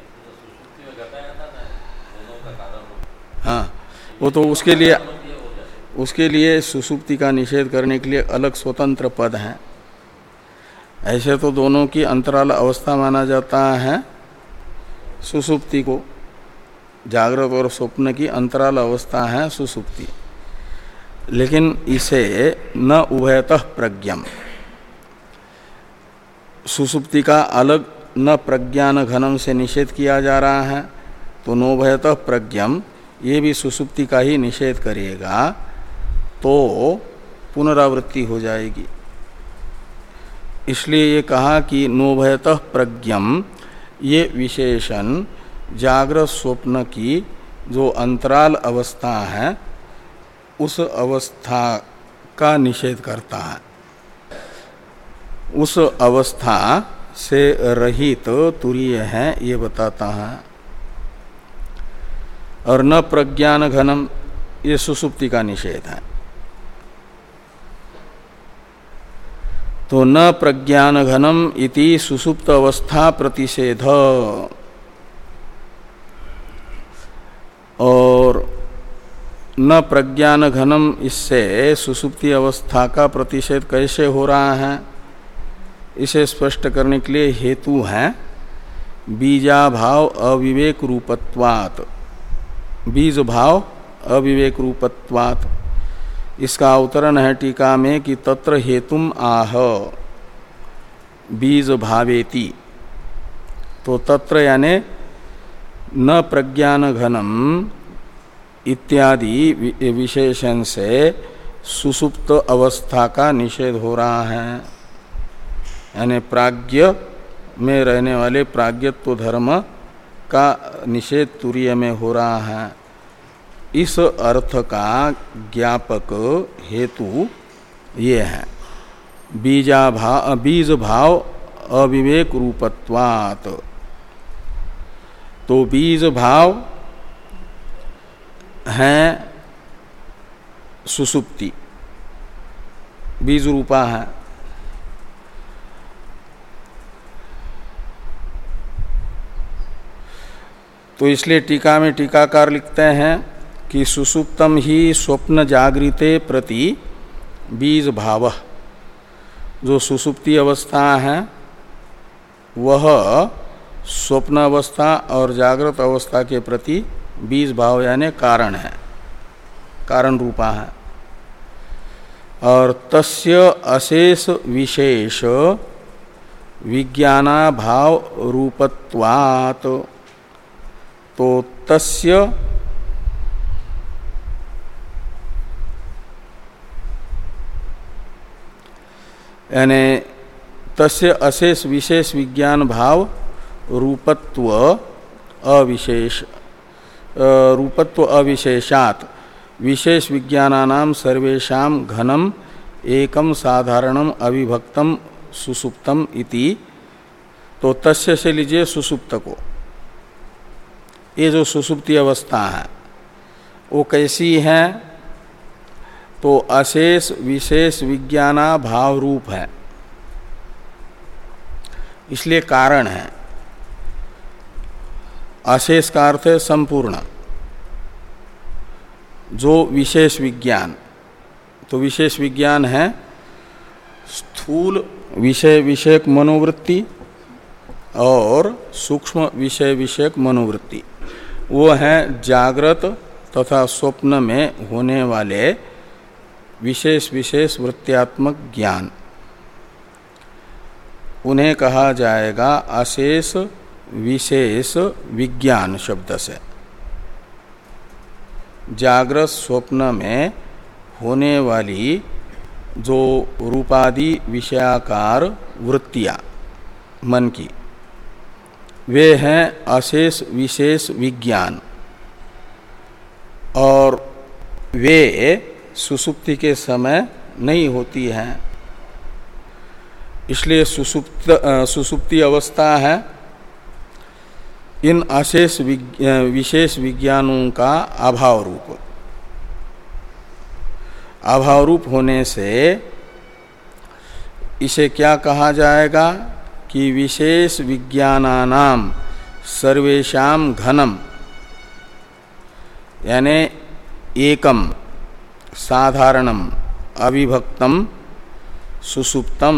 हाँ, वो तो उसके लिए उसके लिए सुसुप्ति का निषेध करने के लिए अलग स्वतंत्र पद हैं। ऐसे तो दोनों की अंतराल अवस्था माना जाता है सुसुप्ति को, जागृत और स्वप्न की अंतराल अवस्था है सुसुप्ति, लेकिन इसे न उभयतः प्रज्ञम सुसुप्ति का अलग न प्रज्ञान घनम से निषेध किया जा रहा है, तो नो भयतः प्रज्ञम ये भी सुसुप्ति का ही निषेध करेगा, तो पुनरावृत्ति हो जाएगी। इसलिए ये कहा कि नो भयतः प्रज्ञम ये विशेषण जागृत स्वप्न की जो अंतराल अवस्था है उस अवस्था का निषेध करता है, उस अवस्था से रहित तो तुरीय है ये बताता है। और न प्रज्ञान घनम ये सुसुप्ति का निषेध है। तो न प्रज्ञान घनम इति सुसुप्त अवस्था प्रतिषेध, और न प्रज्ञान घनम इससे सुसुप्ति अवस्था का प्रतिषेध कैसे हो रहा है, इसे स्पष्ट करने के लिए हेतु है बीजाभाव अविवेक रूपत्वात्। बीज भाव अविवेक रूपत्वात्, इसका अवतरण है टीका में कि तत्र हेतुम आह बीज भावेति। तो तत्र यानि न प्रज्ञान घनम इत्यादि विशेषण से सुसुप्त अवस्था का निषेध हो रहा है, यानी प्राज्ञ में रहने वाले प्राज्ञत्व धर्म का निषेध तुरीय में हो रहा है। इस अर्थ का ज्ञापक हेतु ये है बीजाभाव बीज भाव अविवेक रूपत्वात्। तो बीज भाव है सुसुप्ति, बीज रूपा है। तो इसलिए टीका में टीकाकार लिखते हैं कि सुसुप्तम ही स्वप्न जागृते प्रति बीज भाव, जो सुसुप्ति अवस्था है वह स्वप्न अवस्था और जागृत अवस्था के प्रति बीज भाव यानी कारण है, कारण रूपा है। और तस्य अशेष विशेष विज्ञाना भाव रूपत्वात्। तो तस्य यानी तस्य अशेष विशेष विज्ञान भाव रूपत्व अविशेष रूपत्व अविशेषात् विशेष विज्ञानानाम सर्वेषाम घनम एकम साधारणम अविभक्तम सुसुप्तम इति। तो तस्य से लीजिए सुसुप्त को, ये जो सुसुप्ति अवस्था है वो कैसी है, तो अशेष विशेष विज्ञाना भाव रूप है, इसलिए कारण है। अशेष का अर्थ है संपूर्ण, जो विशेष विज्ञान, तो विशेष विज्ञान है स्थूल विषय विषयक मनोवृत्ति और सूक्ष्म विषय विषयक मनोवृत्ति, वो है जागृत तथा स्वप्न में होने वाले विशेष विशेष वृत्त्यात्मक ज्ञान। उन्हें कहा जाएगा अशेष विशेष विज्ञान शब्द से। जागृत स्वप्न में होने वाली जो रूपादि विषयाकार वृत्तियां मन की, वे हैं अशेष विशेष विज्ञान, और वे सुसुप्ति के समय नहीं होती हैं। इसलिए सुसुप्त सुसुप्ति अवस्था है इन अशेष विशेष विज्ञानों का अभाव रूप। अभाव रूप होने से इसे क्या कहा जाएगा कि विशेष विज्ञानानाम सर्वेषाम घनम, यानी एकम साधारणम अविभक्तम सुसुप्तम।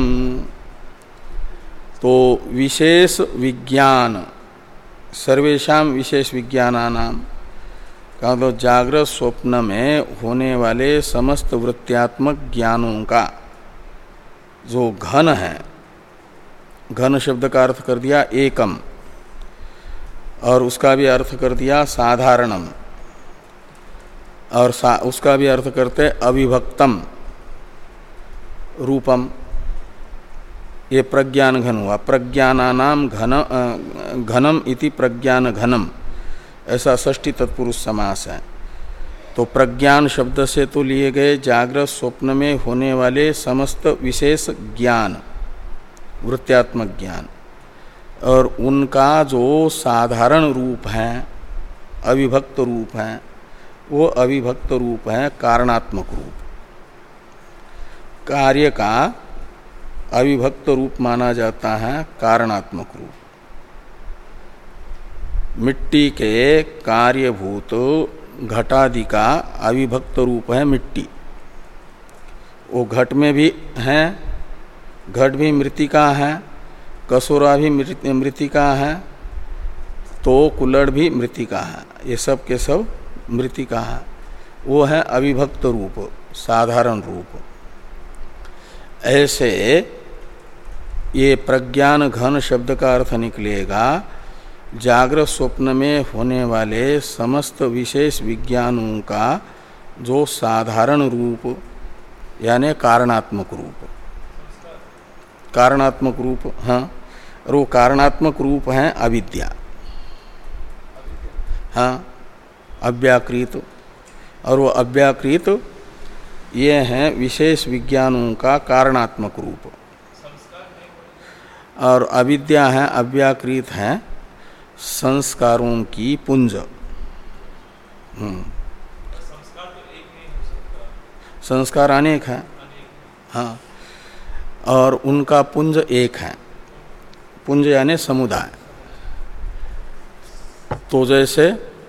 तो विशेष विज्ञान सर्वेषाम विशेष विज्ञानानाम का तो जागृत स्वप्न में होने वाले समस्त वृत्त्यात्मक ज्ञानों का जो घन है घन शब्द का अर्थ कर दिया एकम, और उसका भी अर्थ कर दिया साधारणम, और सा, उसका भी अर्थ करते अविभक्तम रूपम। ये प्रज्ञान घन हुआ। प्रज्ञानानाम घन घनम इति प्रज्ञान घनम, ऐसा षष्ठी तत्पुरुष समास है। तो प्रज्ञान शब्द से तो लिए गए जागृत स्वप्न में होने वाले समस्त विशेष ज्ञान, वृत्त्यात्मक ज्ञान, और उनका जो साधारण रूप है, अविभक्त रूप है, वो अविभक्त रूप है कारणात्मक रूप। कार्य का अविभक्त रूप माना जाता है कारणात्मक रूप। मिट्टी के कार्यभूत घटादि का अविभक्त रूप है मिट्टी। वो घट में भी है, घट भी मृतिका है, कसोरा भी मृतिका है, तो कुल्हड़ भी मृतिका है, ये सब के सब मृतिका है। वो है अविभक्त रूप, साधारण रूप। ऐसे ये प्रज्ञान घन शब्द का अर्थ निकलेगा जागृत स्वप्न में होने वाले समस्त विशेष विज्ञानों का जो साधारण रूप यानी कारणात्मक रूप, कारणात्मक रूप, हाँ, और वो कारणात्मक रूप है अविद्या, हाँ, अव्याकृत। और वो अव्याकृत ये हैं विशेष विज्ञानों का कारणात्मक रूप, और अविद्या है, अव्याकृत है संस्कारों की पुंज। संस्कार अनेक है, हाँ, और उनका पुंज एक है। पुंज यानी समुदाय। तो जैसे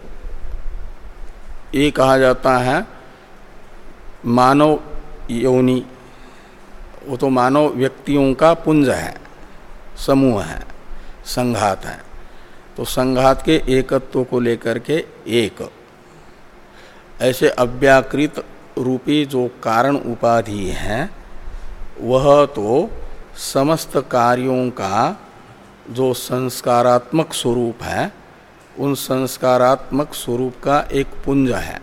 ये कहा जाता है मानव योनि, वो तो मानव व्यक्तियों का पुंज है, समूह है, संघात है। तो संघात के एकत्व को लेकर के एक, ऐसे अव्याकृत रूपी जो कारण उपाधि है वह तो समस्त कार्यों का जो संस्कारात्मक स्वरूप है, उन संस्कारात्मक स्वरूप का एक पुंज है,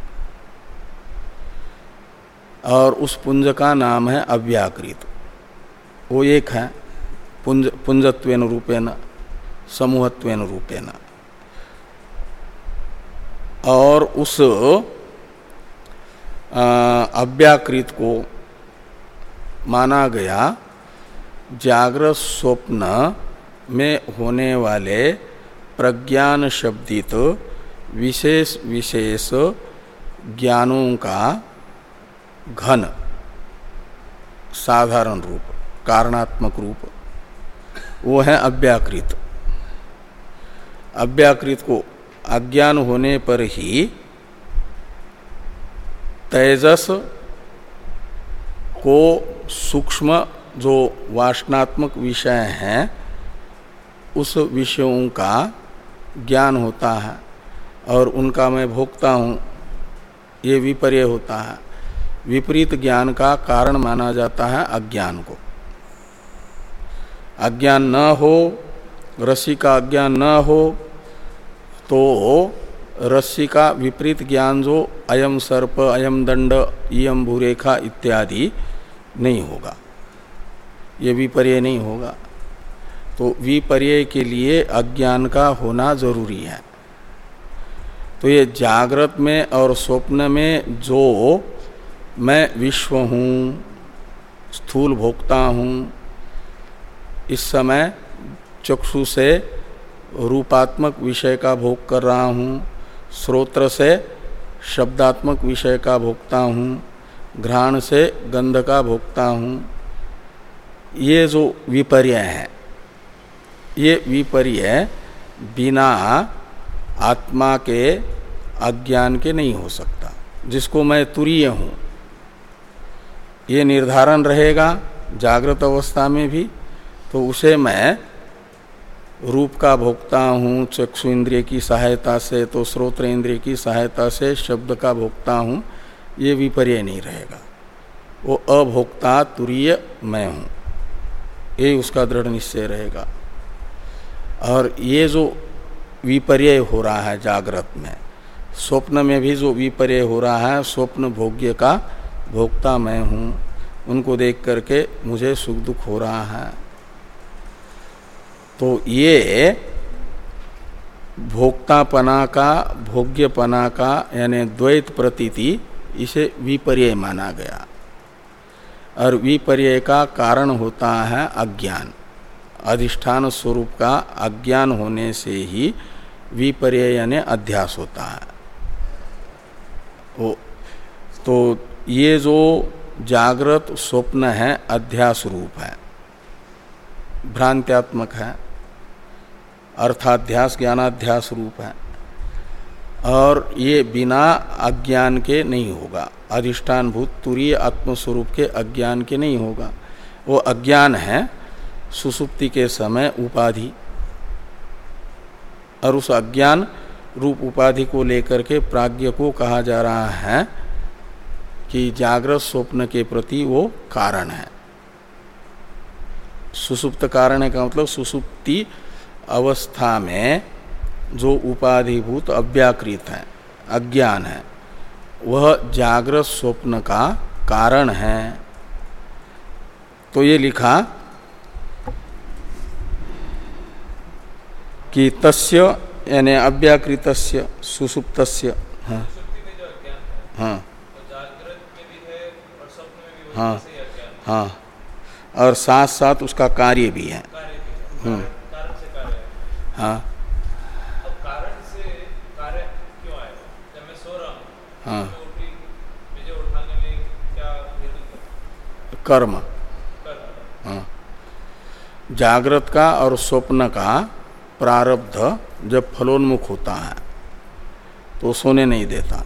और उस पुंज का नाम है अव्याकृत। वो एक है पुंज, पुंजत्वेन रूपेण, समूहत्वेन रूपेण। और उस अव्याकृत को माना गया जागृत स्वप्न में होने वाले प्रज्ञान शब्दित विशेष विशेष ज्ञानों का घन साधारण रूप, कारणात्मक रूप, वो है अव्याकृत। अव्याकृत को अज्ञान होने पर ही तेजस को सूक्ष्म जो वासनात्मक विषय हैं उस विषयों का ज्ञान होता है, और उनका मैं भोगता हूँ, ये विपर्य होता है। विपरीत ज्ञान का कारण माना जाता है अज्ञान को। अज्ञान न हो, रस्सी का अज्ञान न हो, तो रस्सी का विपरीत ज्ञान जो अयम सर्प, अयम दंड, इयम भूरेखा इत्यादि नहीं होगा, ये विपर्य नहीं होगा। तो विपर्य के लिए अज्ञान का होना जरूरी है। तो ये जागृत में और स्वप्न में जो मैं विश्व हूँ, स्थूल भोक्ता हूँ, इस समय चक्षु से रूपात्मक विषय का भोग कर रहा हूँ, श्रोत्र से शब्दात्मक विषय का भोगता हूँ, घ्राण से गंध का भोगता हूँ, ये जो विपर्य है, ये विपर्य बिना आत्मा के अज्ञान के नहीं हो सकता। जिसको मैं तुरीय हूँ ये निर्धारण रहेगा जागृत अवस्था में भी, तो उसे मैं रूप का भोक्ता हूँ चक्षु इंद्रिय की सहायता से, तो श्रोत्र इंद्रिय की सहायता से शब्द का भोक्ता हूँ, ये विपर्य नहीं रहेगा। वो अभोक्ता तुरीय मैं हूँ, यही उसका दृढ़ निश्चय रहेगा। और ये जो विपर्यय हो रहा है जागृत में, स्वप्न में भी जो विपर्यय हो रहा है, स्वप्न भोग्य का भोक्ता मैं हूँ, उनको देख करके मुझे सुख दुख हो रहा है, तो ये भोक्तापना का भोग्यपना का यानी द्वैत प्रतीति, इसे विपर्यय माना गया। और विपर्यय का कारण होता है अज्ञान, अधिष्ठान स्वरूप का अज्ञान होने से ही विपर्यय यानी अध्यास होता है। वो तो ये जो जागृत स्वप्न है अध्यास रूप है, भ्रांत्यात्मक है, अर्थाध्यास ज्ञानाध्यास रूप है। और ये बिना अज्ञान के नहीं होगा, अधिष्ठान भूत तुरीय आत्मस्वरूप के अज्ञान के नहीं होगा। वो अज्ञान है सुसुप्ति के समय उपाधि, और उस अज्ञान रूप उपाधि को लेकर के प्राज्ञ को कहा जा रहा है कि जागृत स्वप्न के प्रति वो कारण है। सुसुप्त कारण है का मतलब सुसुप्ति अवस्था में जो उपाधिभूत अव्याकृत है, अज्ञान है, वह जागृत स्वप्न का कारण है। तो ये लिखा कि तस्य यानी अव्याकृतस्य सुसुप्तस्य, हाँ हाँ हाँ हाँ, और साथ साथ उसका कार्य भी है। हम्म हाँ हाँ, कर्म। हाँ, जागृत का और स्वप्न का प्रारब्ध जब फलोन्मुख होता है तो सोने नहीं देता।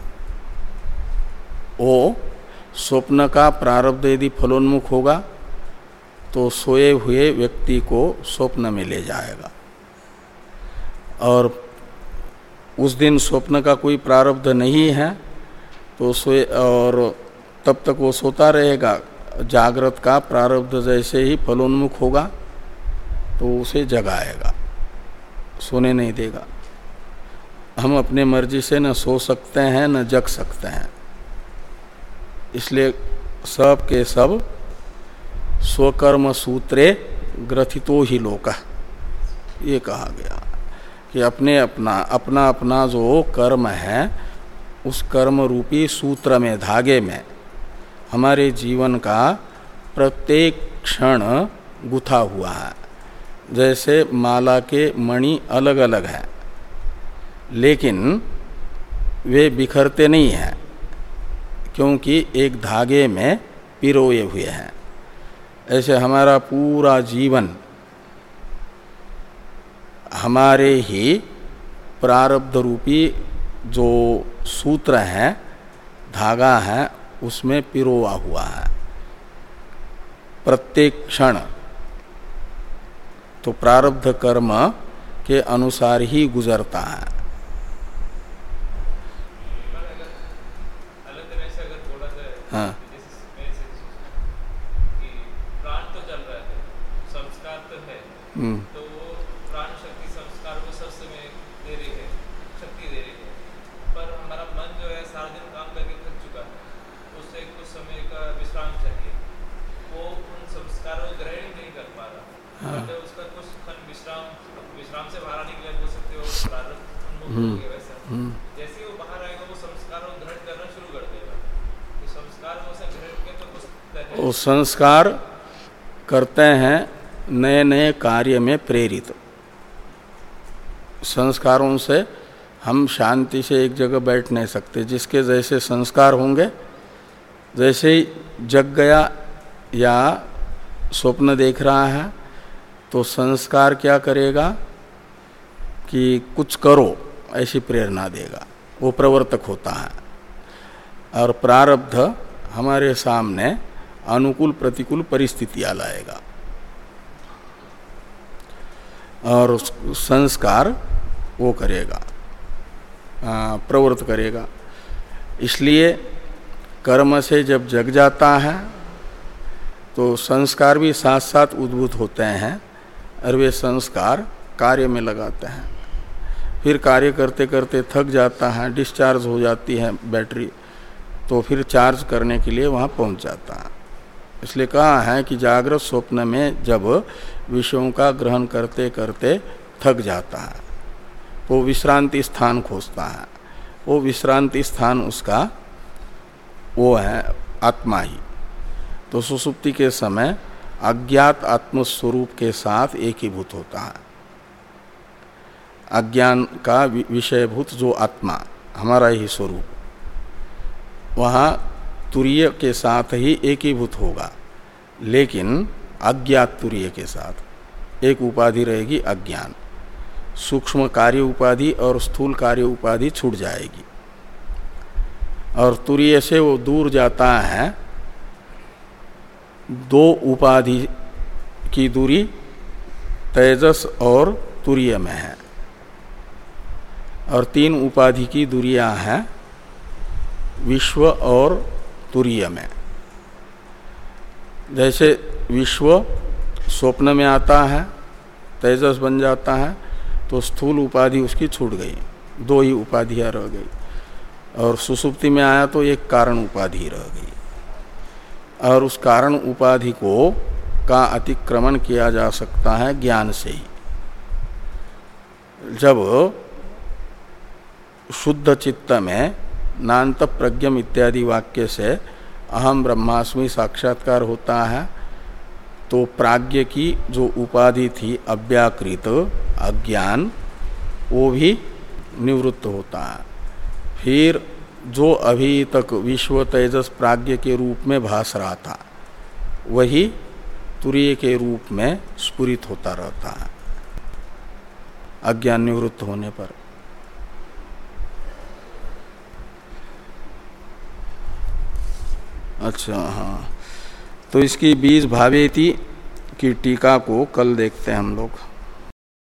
वो स्वप्न का प्रारब्ध यदि फलोन्मुख होगा तो सोए हुए व्यक्ति को स्वप्न में ले जाएगा, और उस दिन स्वप्न का कोई प्रारब्ध नहीं है तो सोए, और तब तक वो सोता रहेगा। जागृत का प्रारब्ध जैसे ही फलोन्मुख होगा तो उसे जगाएगा, सोने नहीं देगा। हम अपने मर्जी से न सो सकते हैं न जग सकते हैं, इसलिए सब के सब स्वकर्म सूत्रे ग्रथितो ही लोकः, ये कहा गया कि अपने अपना अपना अपना जो कर्म है उस कर्म रूपी सूत्र में, धागे में हमारे जीवन का प्रत्येक क्षण गुथा हुआ है। जैसे माला के मणि अलग अलग हैं लेकिन वे बिखरते नहीं हैं, क्योंकि एक धागे में पिरोए हुए हैं। ऐसे हमारा पूरा जीवन हमारे ही प्रारब्ध रूपी जो सूत्र है, धागा है, उसमें पिरोआ हुआ है प्रत्येक क्षण। तो प्रारब्ध कर्म के अनुसार ही गुजरता है। हाँ हम्म तो वो प्राण शक्ति संस्कार वो सब समय दे रही है, शक्ति दे रही है, पर हमारा मन जो है सारा दिन काम करके थक चुका है, उससे कुछ समय का विश्राम चाहिए, वो उन संस्कारों को ग्रहण नहीं कर पा रहा। हाँ। तो उसका कुछ क्षण विश्राम विश्राम से बाहर निकले बोल सकते हो, प्रारब्ध उन्मुख हो गया वैसा। जैसे ही वो बाहर आएगा वो संस्कारों को ग्रहण करना शुरू कर देगा। तो संस्कार वो से ग्रहण के तो कुछ वो संस्कार करते हैं नए नए कार्य में प्रेरित। संस्कारों से हम शांति से एक जगह बैठ नहीं सकते। जिसके जैसे संस्कार होंगे, जैसे ही जग गया या स्वप्न देख रहा है तो संस्कार क्या करेगा कि कुछ करो ऐसी प्रेरणा देगा, वो प्रवर्तक होता है। और प्रारब्ध हमारे सामने अनुकूल प्रतिकूल परिस्थितियां लाएगा और संस्कार वो करेगा, प्रवृत्त करेगा। इसलिए कर्म से जब जग जाता है तो संस्कार भी साथ साथ उद्भूत होते हैं और वे संस्कार कार्य में लगाते हैं। फिर कार्य करते करते थक जाता है, डिस्चार्ज हो जाती है बैटरी, तो फिर चार्ज करने के लिए वहाँ पहुँच जाता है। इसलिए कहा है कि जागृत स्वप्न में जब विषयों का ग्रहण करते करते थक जाता है वो विश्रांति स्थान खोजता है। वो विश्रांति स्थान उसका वो है आत्मा ही। तो सुसुप्ति के समय अज्ञात आत्मस्वरूप के साथ एकीभूत होता है। अज्ञान का विषयभूत जो आत्मा हमारा ही स्वरूप, वहाँ तुरीय के साथ ही एकीभूत होगा, लेकिन अज्ञात तुरीय के साथ। एक उपाधि रहेगी अज्ञान, सूक्ष्म कार्य उपाधि और स्थूल कार्य उपाधि छूट जाएगी, और तुरीय से वो दूर जाता है। दो उपाधि की दूरी तेजस और तुरीय में है, और तीन उपाधि की दूरियां हैं विश्व और तुरीय में। जैसे विश्व स्वप्न में आता है, तेजस बन जाता है, तो स्थूल उपाधि उसकी छूट गई, दो ही उपाधियां रह गई। और सुसुप्ति में आया तो एक कारण उपाधि रह गई, और उस कारण उपाधि को का अतिक्रमण किया जा सकता है ज्ञान से ही। जब शुद्ध चित्त में नान्त प्रज्ञम इत्यादि वाक्य से अहम ब्रह्मास्मि साक्षात्कार होता है, तो प्राज्ञ की जो उपाधि थी अव्याकृत अज्ञान, वो भी निवृत्त होता है। फिर जो अभी तक विश्व तेजस प्राज्ञ के रूप में भास रहा था, वही तुरीय के रूप में स्फुरित होता रहता है अज्ञान निवृत्त होने पर। अच्छा, हाँ, तो इसकी बीज भावेति की टीका को कल देखते हैं हम लोग।